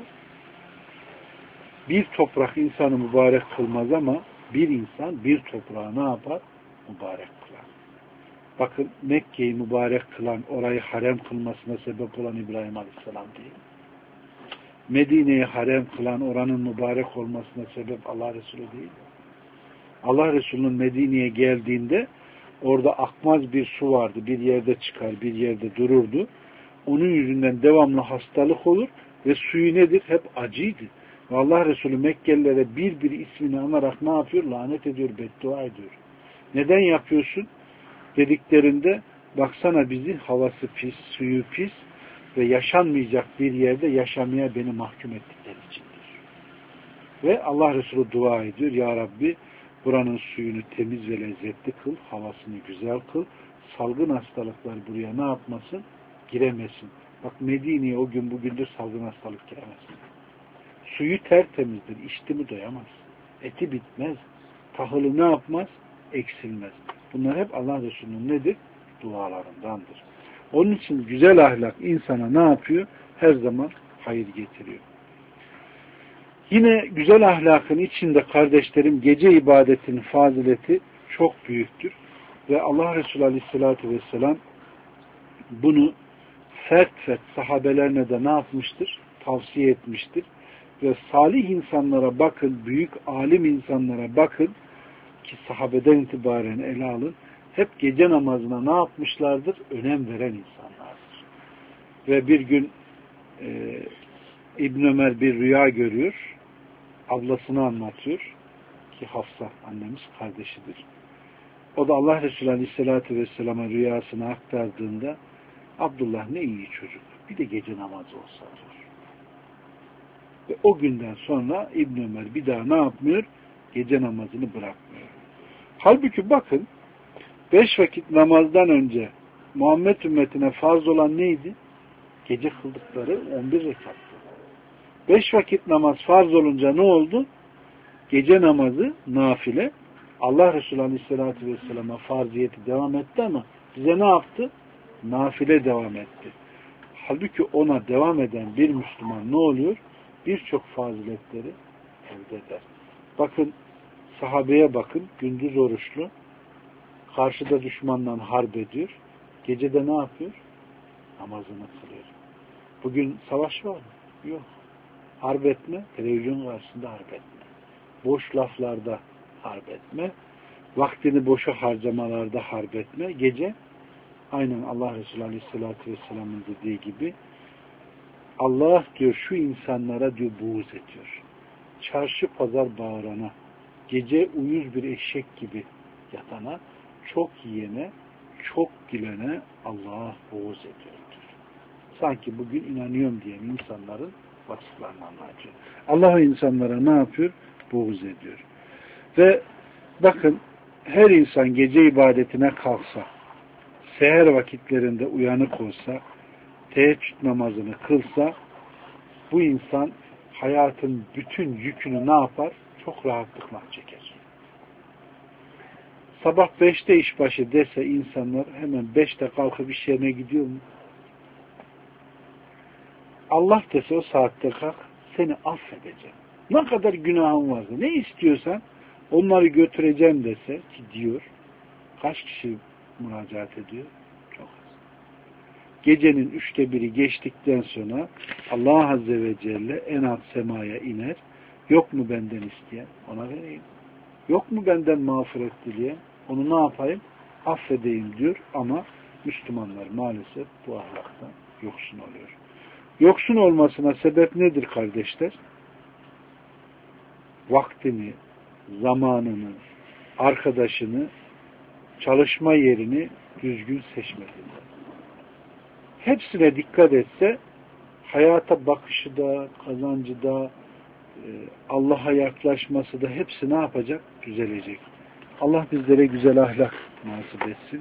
Bir toprak insanı mübarek kılmaz ama bir insan bir toprağı ne yapar? Mübarek kılar. Bakın Mekke'yi mübarek kılan, orayı harem kılmasına sebep olan İbrahim Aleyhisselam değil. Medine'yi harem kılan, oranın mübarek olmasına sebep Allah Resulü değil. Allah Resulü'nün Medine'ye geldiğinde orada akmaz bir su vardı. Bir yerde çıkar, bir yerde dururdu. Onun yüzünden devamlı hastalık olur ve suyu nedir? Hep acıydı. Ve Allah Resulü Mekkelilere bir ismini anarak ne yapıyor? Lanet ediyor, beddua ediyor. Neden yapıyorsun? Dediklerinde baksana bizi havası pis, suyu pis ve yaşanmayacak bir yerde yaşamaya beni mahkum ettikleri içindir. Ve Allah Resulü dua ediyor. Ya Rabbi buranın suyunu temiz ve lezzetli kıl, havasını güzel kıl, salgın hastalıklar buraya ne yapmasın? Giremesin. Bak Medine'ye o gün bugündür salgın hastalık giremesin. Suyu tertemizdir, içti mi doyamaz. Eti bitmez, tahılı ne yapmaz? Eksilmez. Bunlar hep Allah Resulü'nün nedir? Dualarındandır. Onun için güzel ahlak insana ne yapıyor? Her zaman hayır getiriyor. Yine güzel ahlakın içinde kardeşlerim gece ibadetinin fazileti çok büyüktür. Ve Allah Resulü Aleyhisselatü Vesselam bunu fert sahabelerine de ne yapmıştır? Tavsiye etmiştir. Ve salih insanlara bakın, büyük alim insanlara bakın ki sahabeden itibaren ele alın. Hep gece namazına ne yapmışlardır? Önem veren insanlardır. Ve bir gün İbn Ömer bir rüya görüyor. Ablasını anlatıyor ki Hafsa annemiz kardeşidir. O da Allah Resulü Aleyhisselatü Vesselam'a rüyasını aktardığında Abdullah ne iyi çocuk. Bir de gece namazı olsa diyor. Ve o günden sonra İbn Ömer bir daha ne yapmıyor? Gece namazını bırakmıyor. Halbuki bakın 5 vakit namazdan önce Muhammed ümmetine farz olan neydi? Gece kıldıkları 11 rekattı. 5 vakit namaz farz olunca ne oldu? Gece namazı nafile. Allah Resulü Aleyhisselatü Vesselam'a farziyeti devam etti ama bize ne yaptı? Nafile devam etti. Halbuki ona devam eden bir Müslüman ne oluyor? Birçok faziletleri elde eder. Bakın sahabeye bakın, gündüz oruçlu, karşıda düşmanla harp ediyor, gecede ne yapıyor? Namazını kılıyor. Bugün savaş var mı? Yok. Harp etme, televizyon karşısında harp etme. Boş laflarda harp etme, vaktini boşa harcamalarda harp etme. Gece, aynen Allah Resulü Aleyhisselatü Vesselam'ın dediği gibi, Allah diyor şu insanlara diyor buğz ediyor. Çarşı pazar bağırana, gece uyuz bir eşek gibi yatana, çok yiyene, çok gülene Allah buğz ediyor diyor. Sanki bugün inanıyorum diyen insanların vasıflarını anlatıyor. Allah o insanlara ne yapıyor? Buğz ediyor. Ve bakın her insan gece ibadetine kalksa, seher vakitlerinde uyanık olsa, teheccüd namazını kılsa, bu insan hayatın bütün yükünü ne yapar? Çok rahatlıkla çeker. Sabah 5'te işbaşı dese insanlar hemen 5'te kalkıp iş yerine gidiyor mu? Allah dese o saatte kalk, seni affedeceğim. Ne kadar günahın varsa, ne istiyorsan onları götüreceğim dese ki diyor, kaç kişi müracaat ediyor? Çok az. Gecenin 1/3 geçtikten sonra Allah Azze ve Celle en alt semaya iner. Yok mu benden isteyen? Ona vereyim. Yok mu benden mağfiret dileyen? Onu ne yapayım? Affedeyim diyor ama Müslümanlar maalesef bu ahlaktan yoksun oluyor. Yoksun olmasına sebep nedir kardeşler? Vaktini, zamanını, arkadaşını, çalışma yerini düzgün seçmediğinde. Hepsine dikkat etse hayata bakışı da, kazancı da, Allah'a yaklaşması da hepsi ne yapacak? Düzelecek. Allah bizlere güzel ahlak nasip etsin.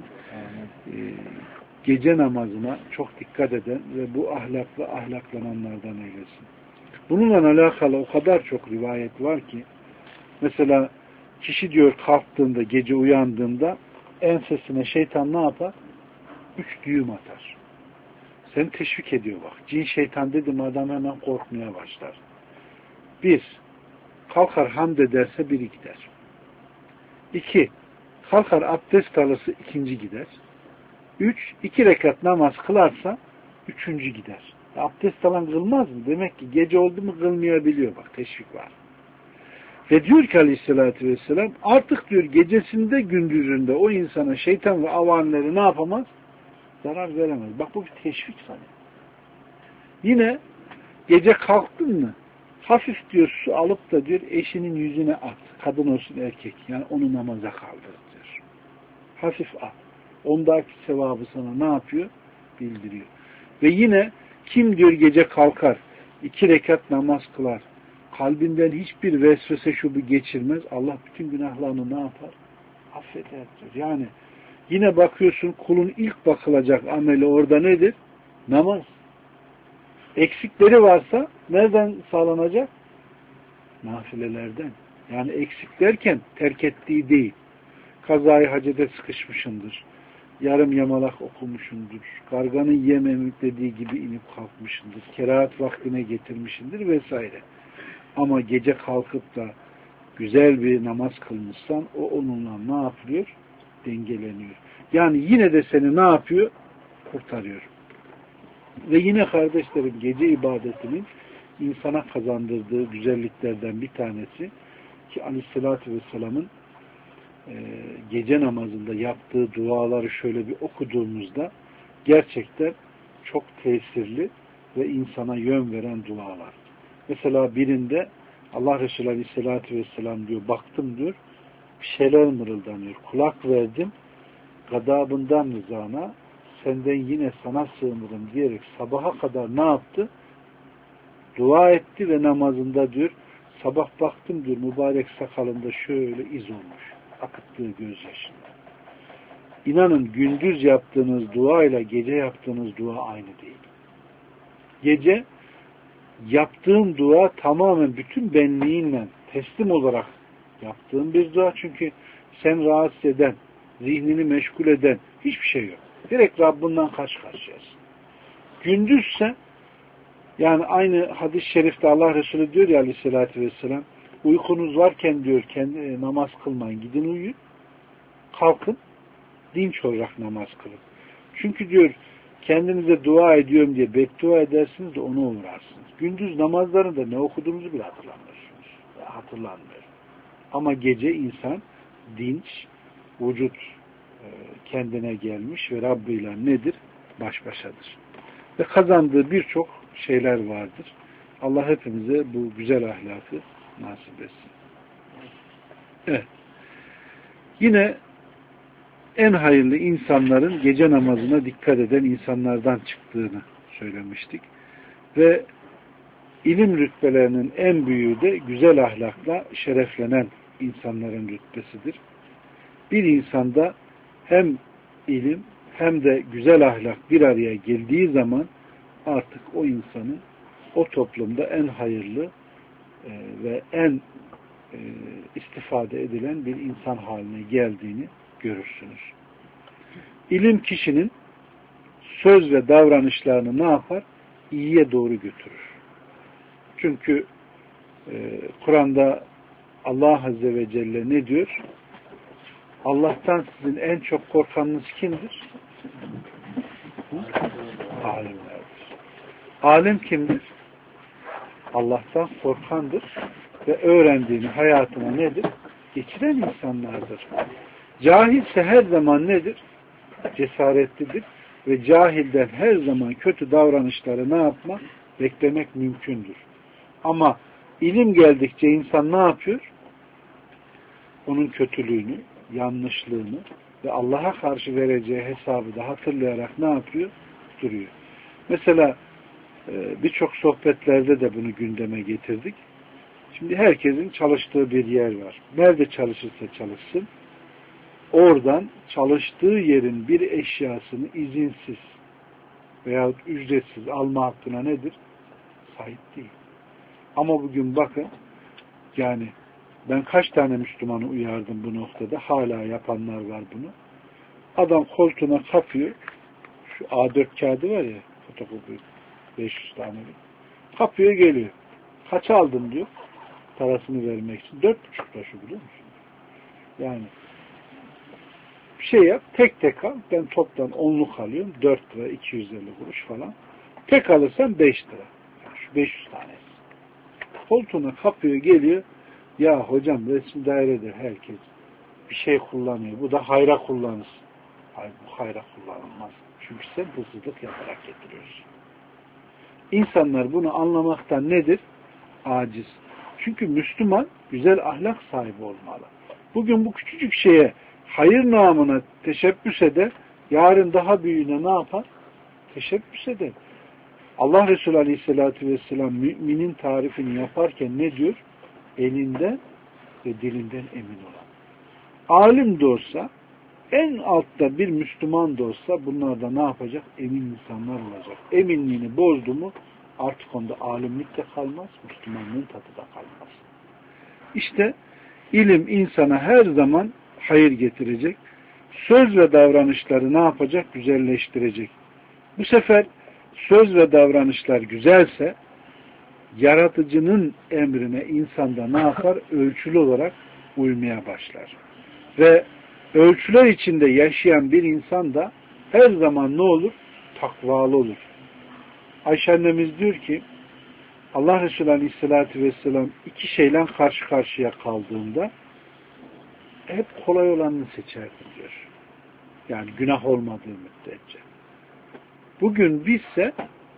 Gece namazına çok dikkat eden ve bu ahlakla ahlaklananlardan eylesin. Bununla alakalı o kadar çok rivayet var ki mesela kişi diyor kalktığında, gece uyandığında ensesine şeytan ne yapar? 3 düğüm atar. Seni teşvik ediyor bak. Cin şeytan dedim adam hemen korkmaya başlar. 1. Kalkar hamd ederse biri gider. 2. Kalkar abdest alırsa 2. gider. 3. 2 rekat namaz kılarsa 3. gider. Abdest alan kılmaz mı? Demek ki gece oldu mu kılmayabiliyor. Bak teşvik var. Ve diyor ki Aleyhisselatü Vesselam artık diyor gecesinde gündüzünde o insana şeytan ve avanları ne yapamaz? Zarar veremez. Bak bu bir teşvik sana. Yine gece kalktın mı hafif diyor su alıp da diyor eşinin yüzüne at. Kadın olsun erkek. Yani onu namaza kaldır diyor. Hafif at. Ondaki sevabı sana ne yapıyor? Bildiriyor. Ve yine kim diyor gece kalkar 2 rekat namaz kılar. Kalbinden hiçbir vesvese şubu geçirmez. Allah bütün günahlarını ne yapar? Affeder diyor. Yani yine bakıyorsun kulun ilk bakılacak ameli orada nedir? Namaz. Eksikleri varsa nereden sağlanacak? Nafilelerden. Yani eksik derken terk ettiği değil. Kazayı hacede sıkışmışındır. Yarım yamalak okumuşundur. Karganın yem dediği gibi inip kalkmışındır. Kerahat vaktine getirmişindir vesaire. Ama gece kalkıp da güzel bir namaz kılmışsan o onunla ne yapıyor? Dengeleniyor. Yani yine de seni ne yapıyor? Kurtarıyor. Ve yine kardeşlerim gece ibadetinin insana kazandırdığı güzelliklerden bir tanesi ki Aleyhisselatü Vesselam'ın gece namazında yaptığı duaları şöyle bir okuduğumuzda gerçekten çok tesirli ve insana yön veren dualar. Mesela birinde Allah Resulü Aleyhisselatü Vesselam diyor, baktım diyor, bir şeyler mırıldanıyor. Kulak verdim, gadabından rızana, senden yine sana sığınırım diyerek sabaha kadar ne yaptı? Dua etti ve namazında diyor, sabah baktım diyor, mübarek sakalında şöyle iz olmuş. Akıttığı gözyaşında. İnanın gündüz yaptığınız dua ile gece yaptığınız dua aynı değil. Gece yaptığın dua tamamen bütün benliğinle teslim olarak yaptığın bir dua. Çünkü sen rahatsız eden, zihnini meşgul eden hiçbir şey yok. Direkt Rabbinden karşı karşıyasın. Gündüzse yani aynı hadis-i şerifte Allah Resulü diyor ya Aleyhisselatü Vesselam, uykunuz varken diyor kendi namaz kılmayın, gidin uyuyun, kalkın dinç olarak namaz kılın. Çünkü diyor kendinize dua ediyorum diye beddua edersiniz de ona uğrarsınız. Gündüz namazlarında ne okuduğumuzu bile hatırlamıyorsunuz. Hatırlanmıyor. Ama gece insan dinç, vücut kendine gelmiş ve Rabbi ile nedir? Baş başadır. Ve kazandığı birçok şeyler vardır. Allah hepimize bu güzel ahlakı nasip etsin. Evet. Yine en hayırlı insanların gece namazına dikkat eden insanlardan çıktığını söylemiştik. Ve ilim rütbelerinin en büyüğü de güzel ahlakla şereflenen insanların rütbesidir. Bir insanda hem ilim hem de güzel ahlak bir araya geldiği zaman artık o insanın o toplumda en hayırlı ve en istifade edilen bir insan haline geldiğini görürsünüz. İlim kişinin söz ve davranışlarını ne yapar? İyiye doğru götürür. Çünkü Kur'an'da Allah Azze ve Celle ne diyor? Allah'tan sizin en çok korkanınız kimdir? Alimlerdir. Alim kimdir? Allah'tan korkandır ve öğrendiğini hayatına nedir? Geçiren insanlardır. Cahilse her zaman nedir? Cesaretlidir ve cahilden her zaman kötü davranışları ne yapmak? Beklemek mümkündür. Ama ilim geldikçe insan ne yapıyor? Onun kötülüğünü, yanlışlığını ve Allah'a karşı vereceği hesabı da hatırlayarak ne yapıyor? Duruyor. Mesela birçok sohbetlerde de bunu gündeme getirdik. Şimdi herkesin çalıştığı bir yer var. Nerede çalışırsa çalışsın, oradan çalıştığı yerin bir eşyasını izinsiz veyahut ücretsiz alma hakkına nedir? Sahip değil. Ama bugün bakın, yani ben kaç tane Müslümanı uyardım bu noktada, hala yapanlar var bunu. Adam koltuğuna kapıyor, şu A4 kağıdı var ya, fotokopi 500 tane. Kapıyor geliyor. Kaç aldın diyor. Parasını vermek için. 4,5 taşı biliyor musun? Yani bir şey yap. Tek tek al. Ben toptan 10'luk alıyorum. 4 lira 250 kuruş falan. Tek alırsan 5 lira. Yani şu 500 tanesi. Koltuğuna kapıyor geliyor. Ya hocam resim dairede herkes bir şey kullanıyor. Bu da hayra kullanırsın. Hayır, bu hayra kullanılmaz. Çünkü sen hırsızlık yaparak getiriyorsun. İnsanlar bunu anlamaktan nedir? Aciz. Çünkü Müslüman güzel ahlak sahibi olmalı. Bugün bu küçücük şeye hayır namına teşebbüs eder, yarın daha büyüğüne ne yapar? Teşebbüs eder. Allah Resulü Aleyhisselatü Vesselam müminin tarifini yaparken ne diyor? Elinden ve dilinden emin olan. Alim de olsa, en altta bir Müslüman da olsa bunlar da ne yapacak? Emin insanlar olacak. Eminliğini bozdu mu artık onda alimlik de kalmaz, Müslümanlığın tadı da kalmaz. İşte ilim insana her zaman hayır getirecek. Söz ve davranışları ne yapacak? Güzelleştirecek. Bu sefer söz ve davranışlar güzelse yaratıcının emrine insanda ne yapar? Ölçülü olarak uymaya başlar. Ve ölçüler içinde yaşayan bir insan da her zaman ne olur? Takvalı olur. Ayşe annemiz diyor ki Allah Resulü Aleyhisselatü Vesselam iki şeyle karşı karşıya kaldığında hep kolay olanını seçerdi diyor. Yani günah olmadığı müddetçe. Bugün bizse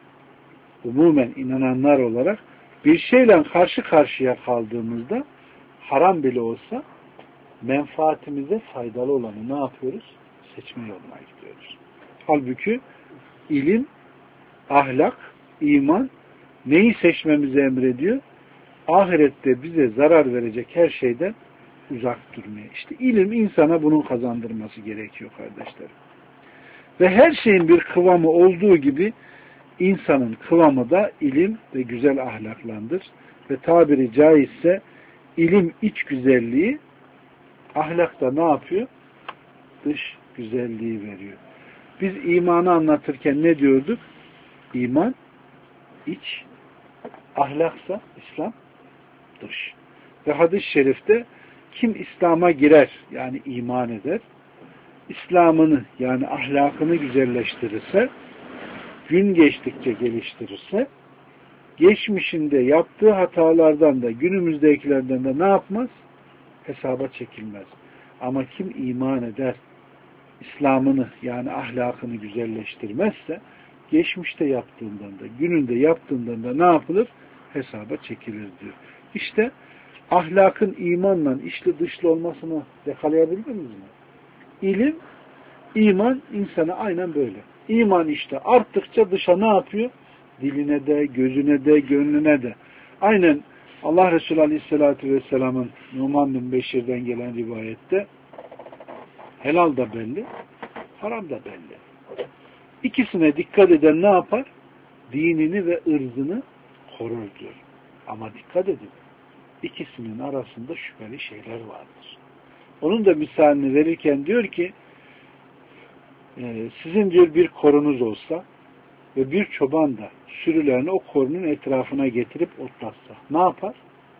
umumen inananlar olarak bir şeyle karşı karşıya kaldığımızda haram bile olsa menfaatimize faydalı olanı ne yapıyoruz? Seçme yoluna gidiyoruz. Halbuki ilim, ahlak, iman neyi seçmemizi emrediyor? Ahirette bize zarar verecek her şeyden uzak durmaya. İşte ilim insana bunun kazandırması gerekiyor kardeşlerim. Ve her şeyin bir kıvamı olduğu gibi insanın kıvamı da ilim ve güzel ahlaklandır. Ve tabiri caizse ilim iç güzelliği, ahlak da ne yapıyor? Dış güzelliği veriyor. Biz imanı anlatırken ne diyorduk? İman iç, ahlaksa İslam dış. Ve hadis-i şerifte kim İslam'a girer, yani iman eder, İslam'ını yani ahlakını güzelleştirirse, gün geçtikçe geliştirirse, geçmişinde yaptığı hatalardan da günümüzdekilerden de ne yapmaz? Hesaba çekilmez. Ama kim iman eder, İslam'ını yani ahlakını güzelleştirmezse, geçmişte yaptığından da gününde yaptığından da ne yapılır? Hesaba çekilir diyor. İşte ahlakın imanla içli dışlı olmasını yakalayabildiniz mi? İlim, iman insana aynen böyle. İman işte arttıkça dışa ne yapıyor? Diline de, gözüne de, gönlüne de. Aynen Allah Resulü Aleyhisselatü Vesselam'ın Numan bin Beşir'den gelen rivayette helal da belli, haram da belli. İkisine dikkat eden ne yapar? Dinini ve ırzını korur diyor. Ama dikkat edin. İkisinin arasında şüpheli şeyler vardır. Onun da misalini verirken diyor ki sizin diyor bir korunuz olsa ve bir çoban da sürülerini o korunun etrafına getirip otlatsa ne yapar?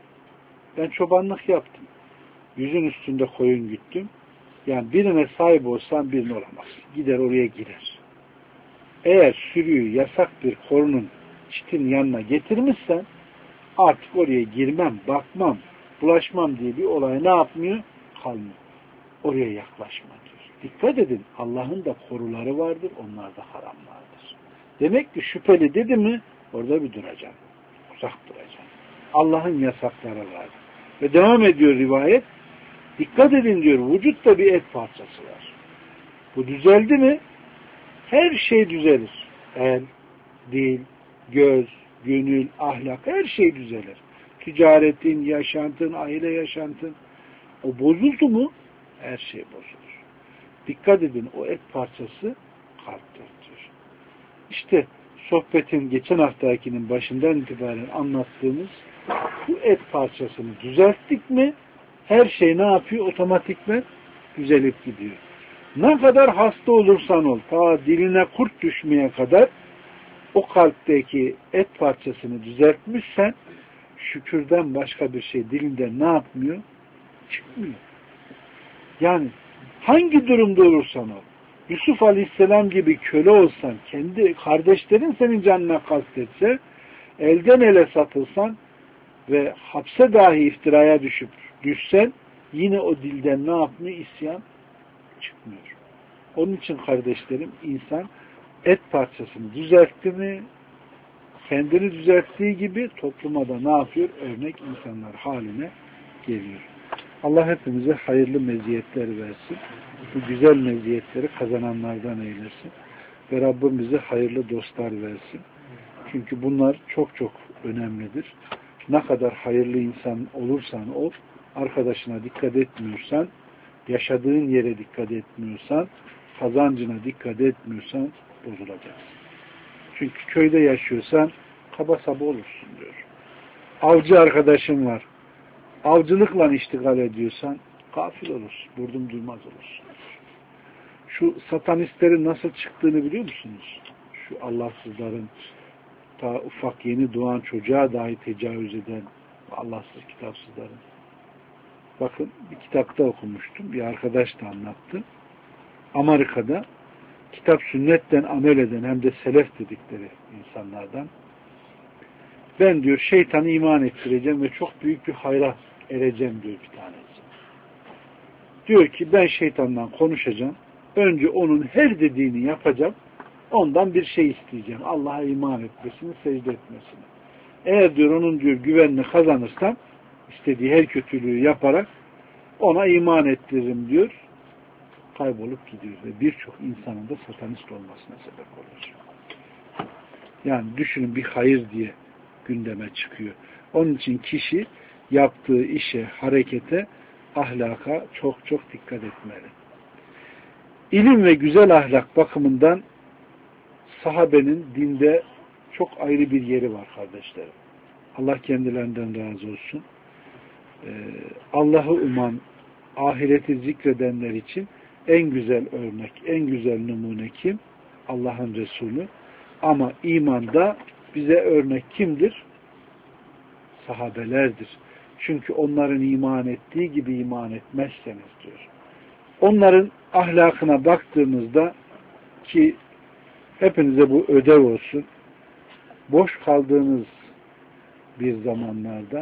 Ben çobanlık yaptım. Yüzün üstünde koyun güttüm. Yani birine sahip olsam birine olamaz. Gider oraya girer. Eğer sürüyü yasak bir korunun çitin yanına getirmişsen artık oraya girmem, bakmam, bulaşmam diye bir olay ne yapmıyor? Kalmıyor. Oraya yaklaşma diyor. Dikkat edin. Allah'ın da koruları vardır. Onlar da haram vardır. Demek ki şüpheli dedi mi orada bir duracağım. Uzak duracağım. Allah'ın yasakları vardır. Ve devam ediyor rivayet. Dikkat edin diyor. Vücutta bir et parçası var. Bu düzeldi mi her şey düzelir. El, dil, göz, gönül, ahlak her şey düzelir. Ticaretin, yaşantın, aile yaşantın. O bozuldu mu her şey bozulur. Dikkat edin o et parçası kalptir diyor. İşte sohbetin geçen haftakinin başından itibaren anlattığımız bu et parçasını düzelttik mi her şey ne yapıyor? Otomatikman düzelip gidiyor. Ne kadar hasta olursan ol, ta diline kurt düşmeye kadar o kalpteki et parçasını düzeltmişsen şükürden başka bir şey dilinden ne yapmıyor? Çıkmıyor. Yani hangi durumda olursan ol, Yusuf Aleyhisselam gibi köle olsan, kendi kardeşlerin senin canına kastetse, elden ele satılsan ve hapse dahi iftiraya düşsen, yine o dilden ne yapmıyor? İsyan çıkmıyor. Onun için kardeşlerim, insan et parçasını düzeltti mi, kendini düzelttiği gibi topluma da ne yapıyor? Örnek insanlar haline geliyor. Allah hepimize hayırlı meziyetler versin. Bu güzel meziyetleri kazananlardan eylesin. Ve Rabbim bize hayırlı dostlar versin. Çünkü bunlar çok çok önemlidir. Ne kadar hayırlı insan olursan ol, arkadaşına dikkat etmiyorsan, yaşadığın yere dikkat etmiyorsan, kazancına dikkat etmiyorsan bozulacaksın. Çünkü köyde yaşıyorsan kaba saba olursun diyor. Avcı arkadaşın var. Avcılıkla iştigal ediyorsan gafil olursun, vurdum duymaz olursun. Şu satanistlerin nasıl çıktığını biliyor musunuz? Şu Allahsızların, ta ufak yeni doğan çocuğa dahi tecavüz eden Allahsız kitapsızların. Bakın bir kitapta okumuştum, bir arkadaş da anlattı. Amerika'da kitap sünnetten amel eden hem de selef dedikleri insanlardan. Ben diyor şeytanı iman ettireceğim ve çok büyük bir hayra ereceğim diyor bir tanesi. Diyor ki ben şeytandan konuşacağım. Önce onun her dediğini yapacağım. Ondan bir şey isteyeceğim. Allah'a iman etmesini, secde etmesini. Eğer diyor onun diyor güvenini kazanırsam istediği her kötülüğü yaparak ona iman ettiririm diyor. Kaybolup gidiyor ve birçok insanın da satanist olmasına sebep olur. Yani düşünün bir hayır diye gündeme çıkıyor. Onun için kişi yaptığı işe, harekete, ahlaka çok çok dikkat etmeli. İlim ve güzel ahlak bakımından sahabenin dinde çok ayrı bir yeri var kardeşlerim. Allah kendilerinden razı olsun. Allah'ı uman, ahireti zikredenler için en güzel örnek, en güzel numune kim? Allah'ın Resulü. Ama imanda bize örnek kimdir? Sahabelerdir. Çünkü onların iman ettiği gibi iman etmezseniz diyor. Onların ahlakına baktığımızda ki hepinize bu ödev olsun. Boş kaldığınız bir zamanlarda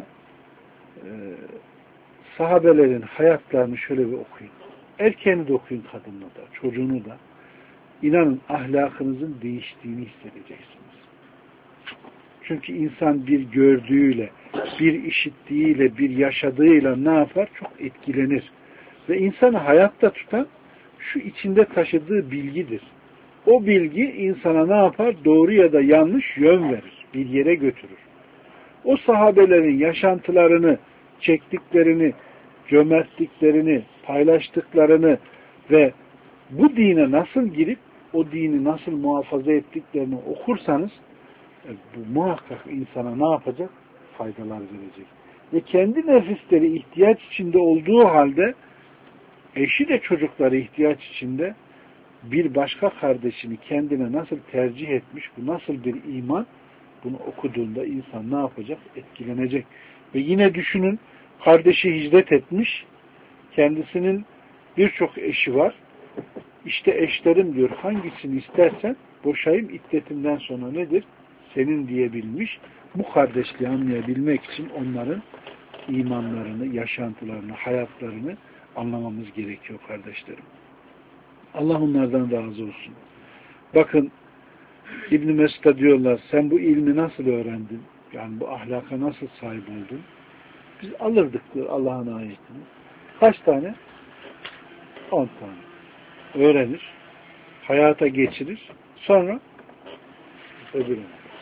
sahabelerin hayatlarını şöyle bir okuyun. Erkeğini de okuyun, kadını da, çocuğunu da. İnanın ahlakınızın değiştiğini hissedeceksiniz. Çünkü insan bir gördüğüyle, bir işittiğiyle, bir yaşadığıyla ne yapar? Çok etkilenir. Ve insanı hayatta tutan şu içinde taşıdığı bilgidir. O bilgi insana ne yapar? Doğru ya da yanlış yön verir. Bir yere götürür. O sahabelerin yaşantılarını, çektiklerini, cömertliklerini, paylaştıklarını ve bu dine nasıl girip o dini nasıl muhafaza ettiklerini okursanız bu muhakkak insana ne yapacak? Faydalar verecek. Ve kendi nefisleri ihtiyaç içinde olduğu halde eşi de çocukları ihtiyaç içinde bir başka kardeşini kendine nasıl tercih etmiş, bu nasıl bir iman, bunu okuduğunda insan ne yapacak? Etkilenecek. Ve yine düşünün, kardeşi hicret etmiş, kendisinin birçok eşi var. İşte eşlerim diyor, hangisini istersen boşayayım, iddetimden sonra nedir? Senin diyebilmiş. Bu kardeşliği anlayabilmek için onların imanlarını, yaşantılarını, hayatlarını anlamamız gerekiyor kardeşlerim. Allah onlardan razı olsun. Bakın İbn-i Mesud'a diyorlar, sen bu ilmi nasıl öğrendin? Yani bu ahlaka nasıl sahip oldun? Biz alırdık diyor Allah'ın ayetini. Kaç tane? 10 tane. Öğrenir, hayata geçirir, sonra öbürüne.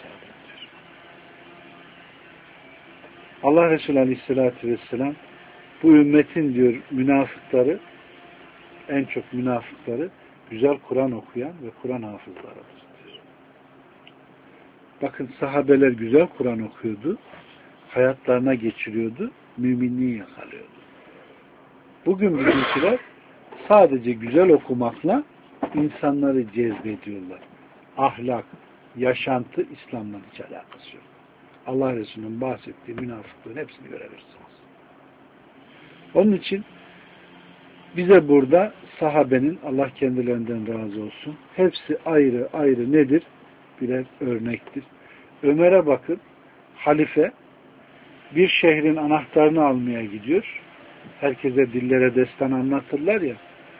Allah Resulü Aleyhisselatü Vesselam bu ümmetin diyor münafıkları, en çok münafıkları güzel Kur'an okuyan ve Kur'an hafızlarıdır. Bakın sahabeler güzel Kur'an okuyordu, hayatlarına geçiriyordu, müminliği yakalıyordu. Bugün bizimkiler sadece güzel okumakla insanları cezbediyorlar. Ahlak, yaşantı İslam'la hiç alakası yok. Allah Resulü'nün bahsettiği münafıklığın hepsini görebilirsiniz. Onun için bize burada sahabenin, Allah kendilerinden razı olsun, hepsi ayrı ayrı nedir? Birer örnektir. Ömer'e bakın, halife bir şehrin anahtarını almaya gidiyor. Herkese dillere destan anlatırlar ya.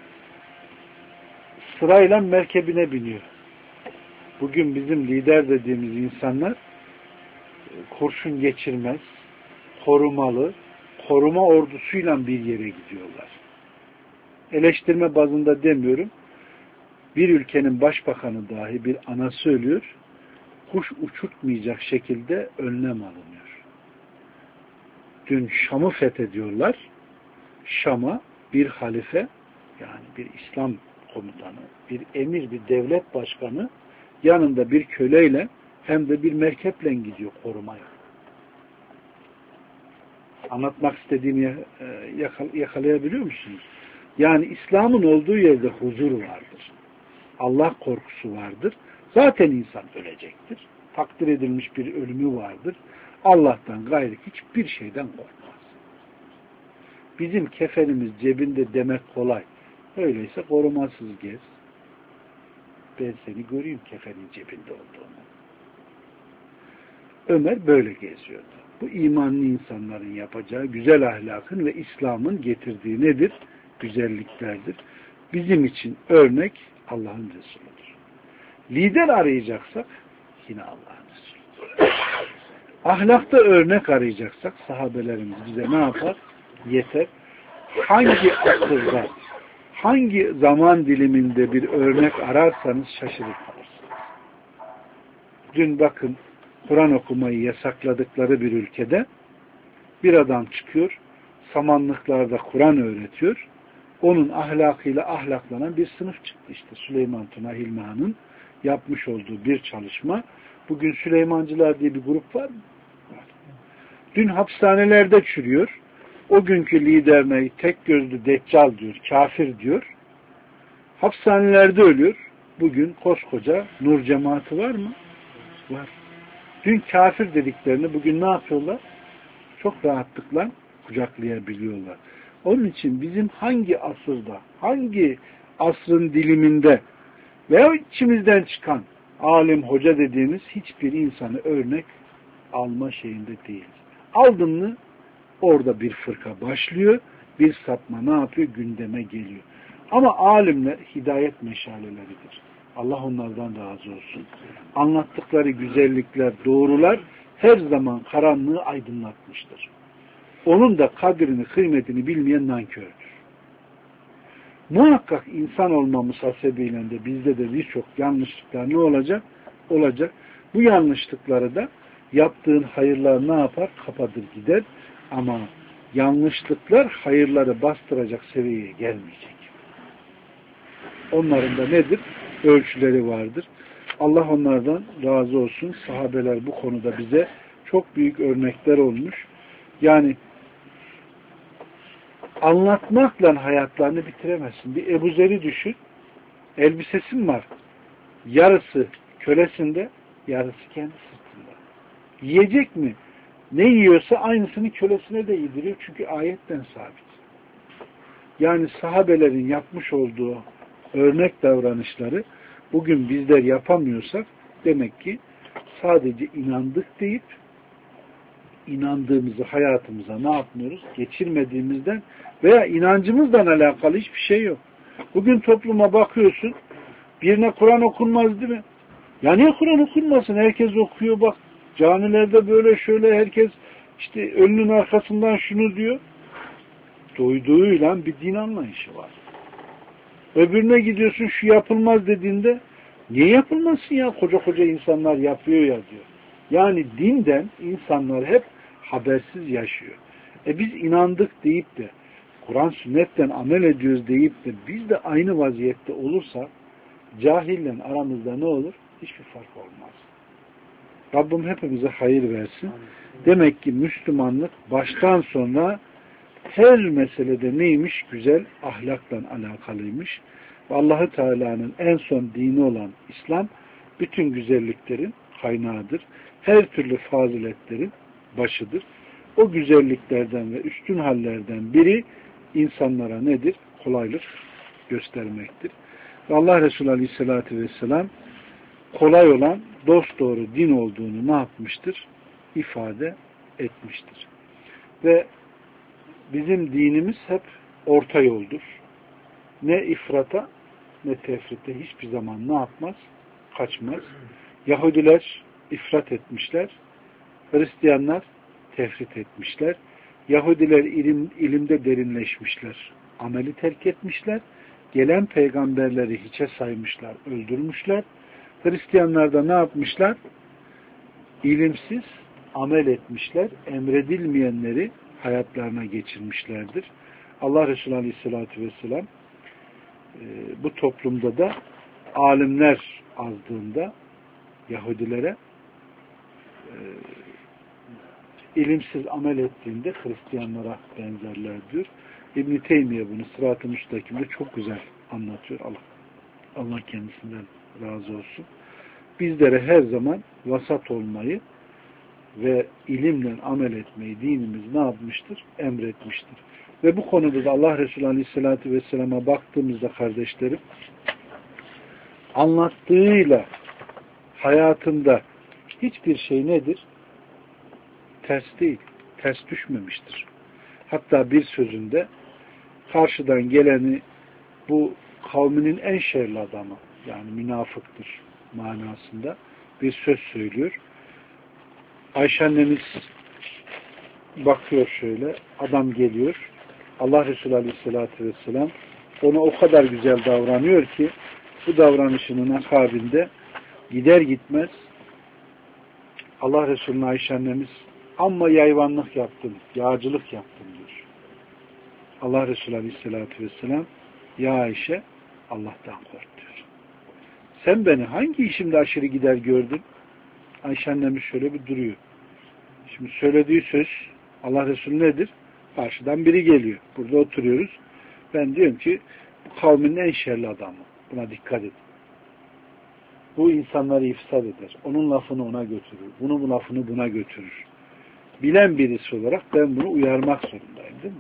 Sırayla merkebine biniyor. Bugün bizim lider dediğimiz insanlar kurşun geçirmez, korumalı, koruma ordusuyla bir yere gidiyorlar. Eleştirme bazında demiyorum. Bir ülkenin başbakanı dahi bir anası ölüyor, kuş uçurtmayacak şekilde önlem alınıyor. Dün Şam'ı fethediyorlar. Şam'a bir halife, yani bir İslam komutanı, bir emir, bir devlet başkanı yanında bir köleyle hem de bir merkeple gidiyor korumaya. Anlatmak istediğimi yakalayabiliyor musunuz? Yani İslam'ın olduğu yerde huzur vardır. Allah korkusu vardır. Zaten insan ölecektir. Takdir edilmiş bir ölümü vardır. Allah'tan gayrı hiçbir şeyden korkmaz. Bizim kefenimiz cebinde demek kolay. Öyleyse korumasız gez. ben seni göreyim kefenin cebinde olduğunu. Ömer böyle geziyordu. Bu imanlı insanların yapacağı güzel ahlakın ve İslam'ın getirdiği nedir? Güzelliklerdir. Bizim için örnek Allah'ın Resulüdür. Lider arayacaksak yine Allah'ın Resulüdür. Ahlakta örnek arayacaksak sahabelerimiz bize ne yapar? Yeter. Hangi asırda, hangi zaman diliminde bir örnek ararsanız şaşırıp kalırsınız. Dün bakın Kur'an okumayı yasakladıkları bir ülkede bir adam çıkıyor, samanlıklarda Kur'an öğretiyor. Onun ahlakıyla ahlaklanan bir sınıf çıktı işte. Süleyman Tuna Hilmi'nin yapmış olduğu bir çalışma. Bugün Süleymancılar diye bir grup var mı? Var. Dün hapishanelerde çürüyor. O günkü liderine tek gözlü deccal diyor, kafir diyor. Hapishanelerde ölüyor. Bugün koskoca nur cemaati var mı? Var. Dün kafir dediklerini bugün ne yapıyorlar? Çok rahatlıkla kucaklayabiliyorlar. Onun için bizim hangi asırda, hangi asrın diliminde veya içimizden çıkan alim, hoca dediğimiz hiçbir insanı örnek alma şeyinde değiliz. Aldın mı orada bir fırka başlıyor, bir sapma ne yapıyor? Gündeme geliyor. Ama alimler hidayet meşaleleridir. Allah onlardan razı olsun. Anlattıkları güzellikler, doğrular her zaman karanlığı aydınlatmıştır. Onun da kadrini, kıymetini bilmeyen nankördür. Muhakkak insan olmamız hasebiyle de bizde de birçok yanlışlıklar ne olacak? Olacak. Bu yanlışlıkları da yaptığın hayırlar ne yapar? Kapatır gider. Ama yanlışlıklar hayırları bastıracak seviyeye gelmeyecek. Onların da nedir? Ölçüleri vardır. Allah onlardan razı olsun. Sahabeler bu konuda bize çok büyük örnekler olmuş. Yani anlatmakla hayatlarını bitiremezsin. Bir Ebu Zer'i düşün. Elbisesin var. Yarısı kölesinde, yarısı kendi sırtında. Yiyecek mi? Ne yiyorsa aynısını kölesine de yediriyor. Çünkü ayetten sabit. Yani sahabelerin yapmış olduğu örnek davranışları bugün bizler yapamıyorsak demek ki sadece inandık deyip inandığımızı hayatımıza ne yapmıyoruz? Geçirmediğimizden veya inancımızla alakalı hiçbir şey yok. Bugün topluma bakıyorsun, birine Kur'an okunmaz değil mi? Ya niye Kur'an okunmasın? Herkes okuyor bak. Camilerde böyle şöyle herkes işte ölünün arkasından şunu diyor. Duyduğuyla bir din anlayışı var. Öbürüne gidiyorsun şu yapılmaz dediğinde niye yapılmasın ya? Koca koca insanlar yapıyor ya diyor. Yani dinden insanlar hep habersiz yaşıyor. Biz inandık deyip de Kur'an sünnetten amel ediyoruz deyip de biz de aynı vaziyette olursa cahille aramızda ne olur? Hiçbir fark olmaz. Rabbim hepimize hayır versin. Demek ki Müslümanlık baştan sona her meselede neymiş? Güzel ahlakla alakalıymış. Ve Allah-u Teala'nın en son dini olan İslam bütün güzelliklerin kaynağıdır. Her türlü faziletlerin başıdır. O güzelliklerden ve üstün hallerden biri insanlara nedir? Kolaylık göstermektir. Ve Allah Resulü Aleyhisselatü Vesselam kolay olan dosdoğru din olduğunu ne yapmıştır? İfade etmiştir. Ve bizim dinimiz hep orta yoldur. Ne ifrata ne tefrite hiçbir zaman ne yapmaz? Kaçmaz. Yahudiler ifrat etmişler. Hristiyanlar tefrit etmişler. Yahudiler ilimde derinleşmişler. Ameli terk etmişler. Gelen peygamberleri hiçe saymışlar, öldürmüşler. Hristiyanlar da ne yapmışlar? İlimsiz amel etmişler. Emredilmeyenleri hayatlarına geçirmişlerdir. Allah Resulü Aleyhisselatü Vesselam bu toplumda da alimler azdığında Yahudilere ilimsiz amel ettiğinde Hristiyanlara benzerler diyor. İbn-i Teymiye bunu Sırat-ı Müstakim'de çok güzel anlatıyor. Allah kendisinden razı olsun. Bizlere her zaman vasat olmayı ve ilimle amel etmeyi dinimiz ne yapmıştır? Emretmiştir. Ve bu konuda da Allah Resulü Aleyhisselatü Vesselam'a baktığımızda kardeşlerim anlattığıyla hayatında hiçbir şey nedir? Ters değil. Ters düşmemiştir. Hatta bir sözünde karşıdan geleni bu kavminin en şerli adamı, yani münafıktır manasında bir söz söylüyor. Ayşe annemiz bakıyor şöyle, adam geliyor. Allah Resulü Aleyhisselatü Vesselam ona o kadar güzel davranıyor ki bu davranışının akabinde gider gitmez Allah Resulü'nün Ayşe annemiz amma yayvanlık yaptın, yağcılık yaptın diyor. Allah Resulü Aleyhisselatü Vesselam ya Ayşe Allah'tan kork diyor. Sen beni hangi işimde aşırı gider gördün? Ayşe annemiz şöyle bir duruyor. Şimdi söylediği söz Allah Resulü nedir? Karşıdan biri geliyor. Burada oturuyoruz. Ben diyorum ki bu kavmin en şerli adamı. Buna dikkat edin. Bu insanları ifsad eder. Onun lafını ona götürür. Bu lafını buna götürür. Bilen birisi olarak ben bunu uyarmak zorundayım, değil mi?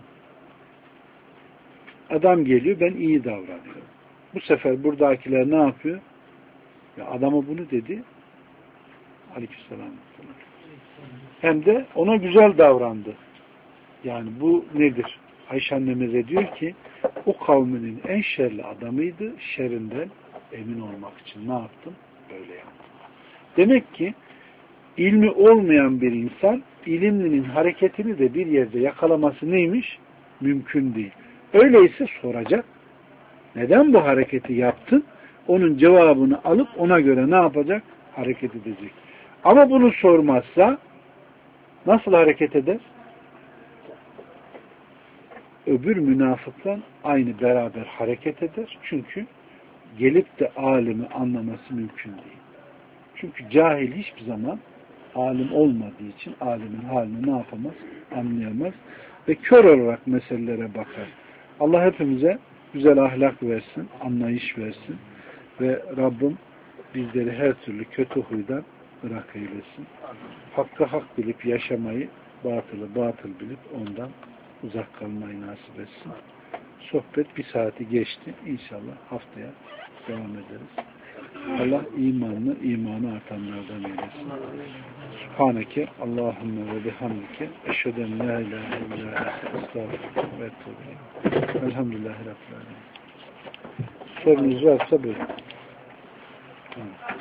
Adam geliyor, ben iyi davranıyorum. Bu sefer buradakiler ne yapıyor? Ya adama bunu dedi. Aleykümselam. Hem de ona güzel davrandı. Yani bu nedir? Ayşe annemize diyor ki o kavminin en şerli adamıydı. Şerrinden emin olmak için ne yaptım? Böyle yaptım. Demek ki ilmi olmayan bir insan ilimlinin hareketini de bir yerde yakalaması neymiş? Mümkün değil. Öyleyse soracak. Neden bu hareketi yaptın? Onun cevabını alıp ona göre ne yapacak? Hareket edecek. Ama bunu sormazsa nasıl hareket eder? Öbür münafıkla aynı beraber hareket eder. Çünkü gelip de alimi anlaması mümkün değil. Çünkü cahil hiçbir zaman alim olmadığı için alimin halini ne yapamaz? Anlayamaz. Ve kör olarak meselelere bakar. Allah hepimize güzel ahlak versin, anlayış versin. Ve Rabbim bizleri her türlü kötü huydan bırak eylesin. Hakkı hak bilip yaşamayı, batılı batıl bilip ondan uzak kalmayı nasip etsin. Sohbet bir saati geçti. İnşallah haftaya devam ederiz. Allah imanlı, imanı artanlardan eylesin. Subhaneke Allahümme ve bihamdike eşheden la ilahe illa ente estağfurullah ve etûbü ileyk. Elhamdülillahi Rabbil âlemin. Sorunuz varsa buyurun.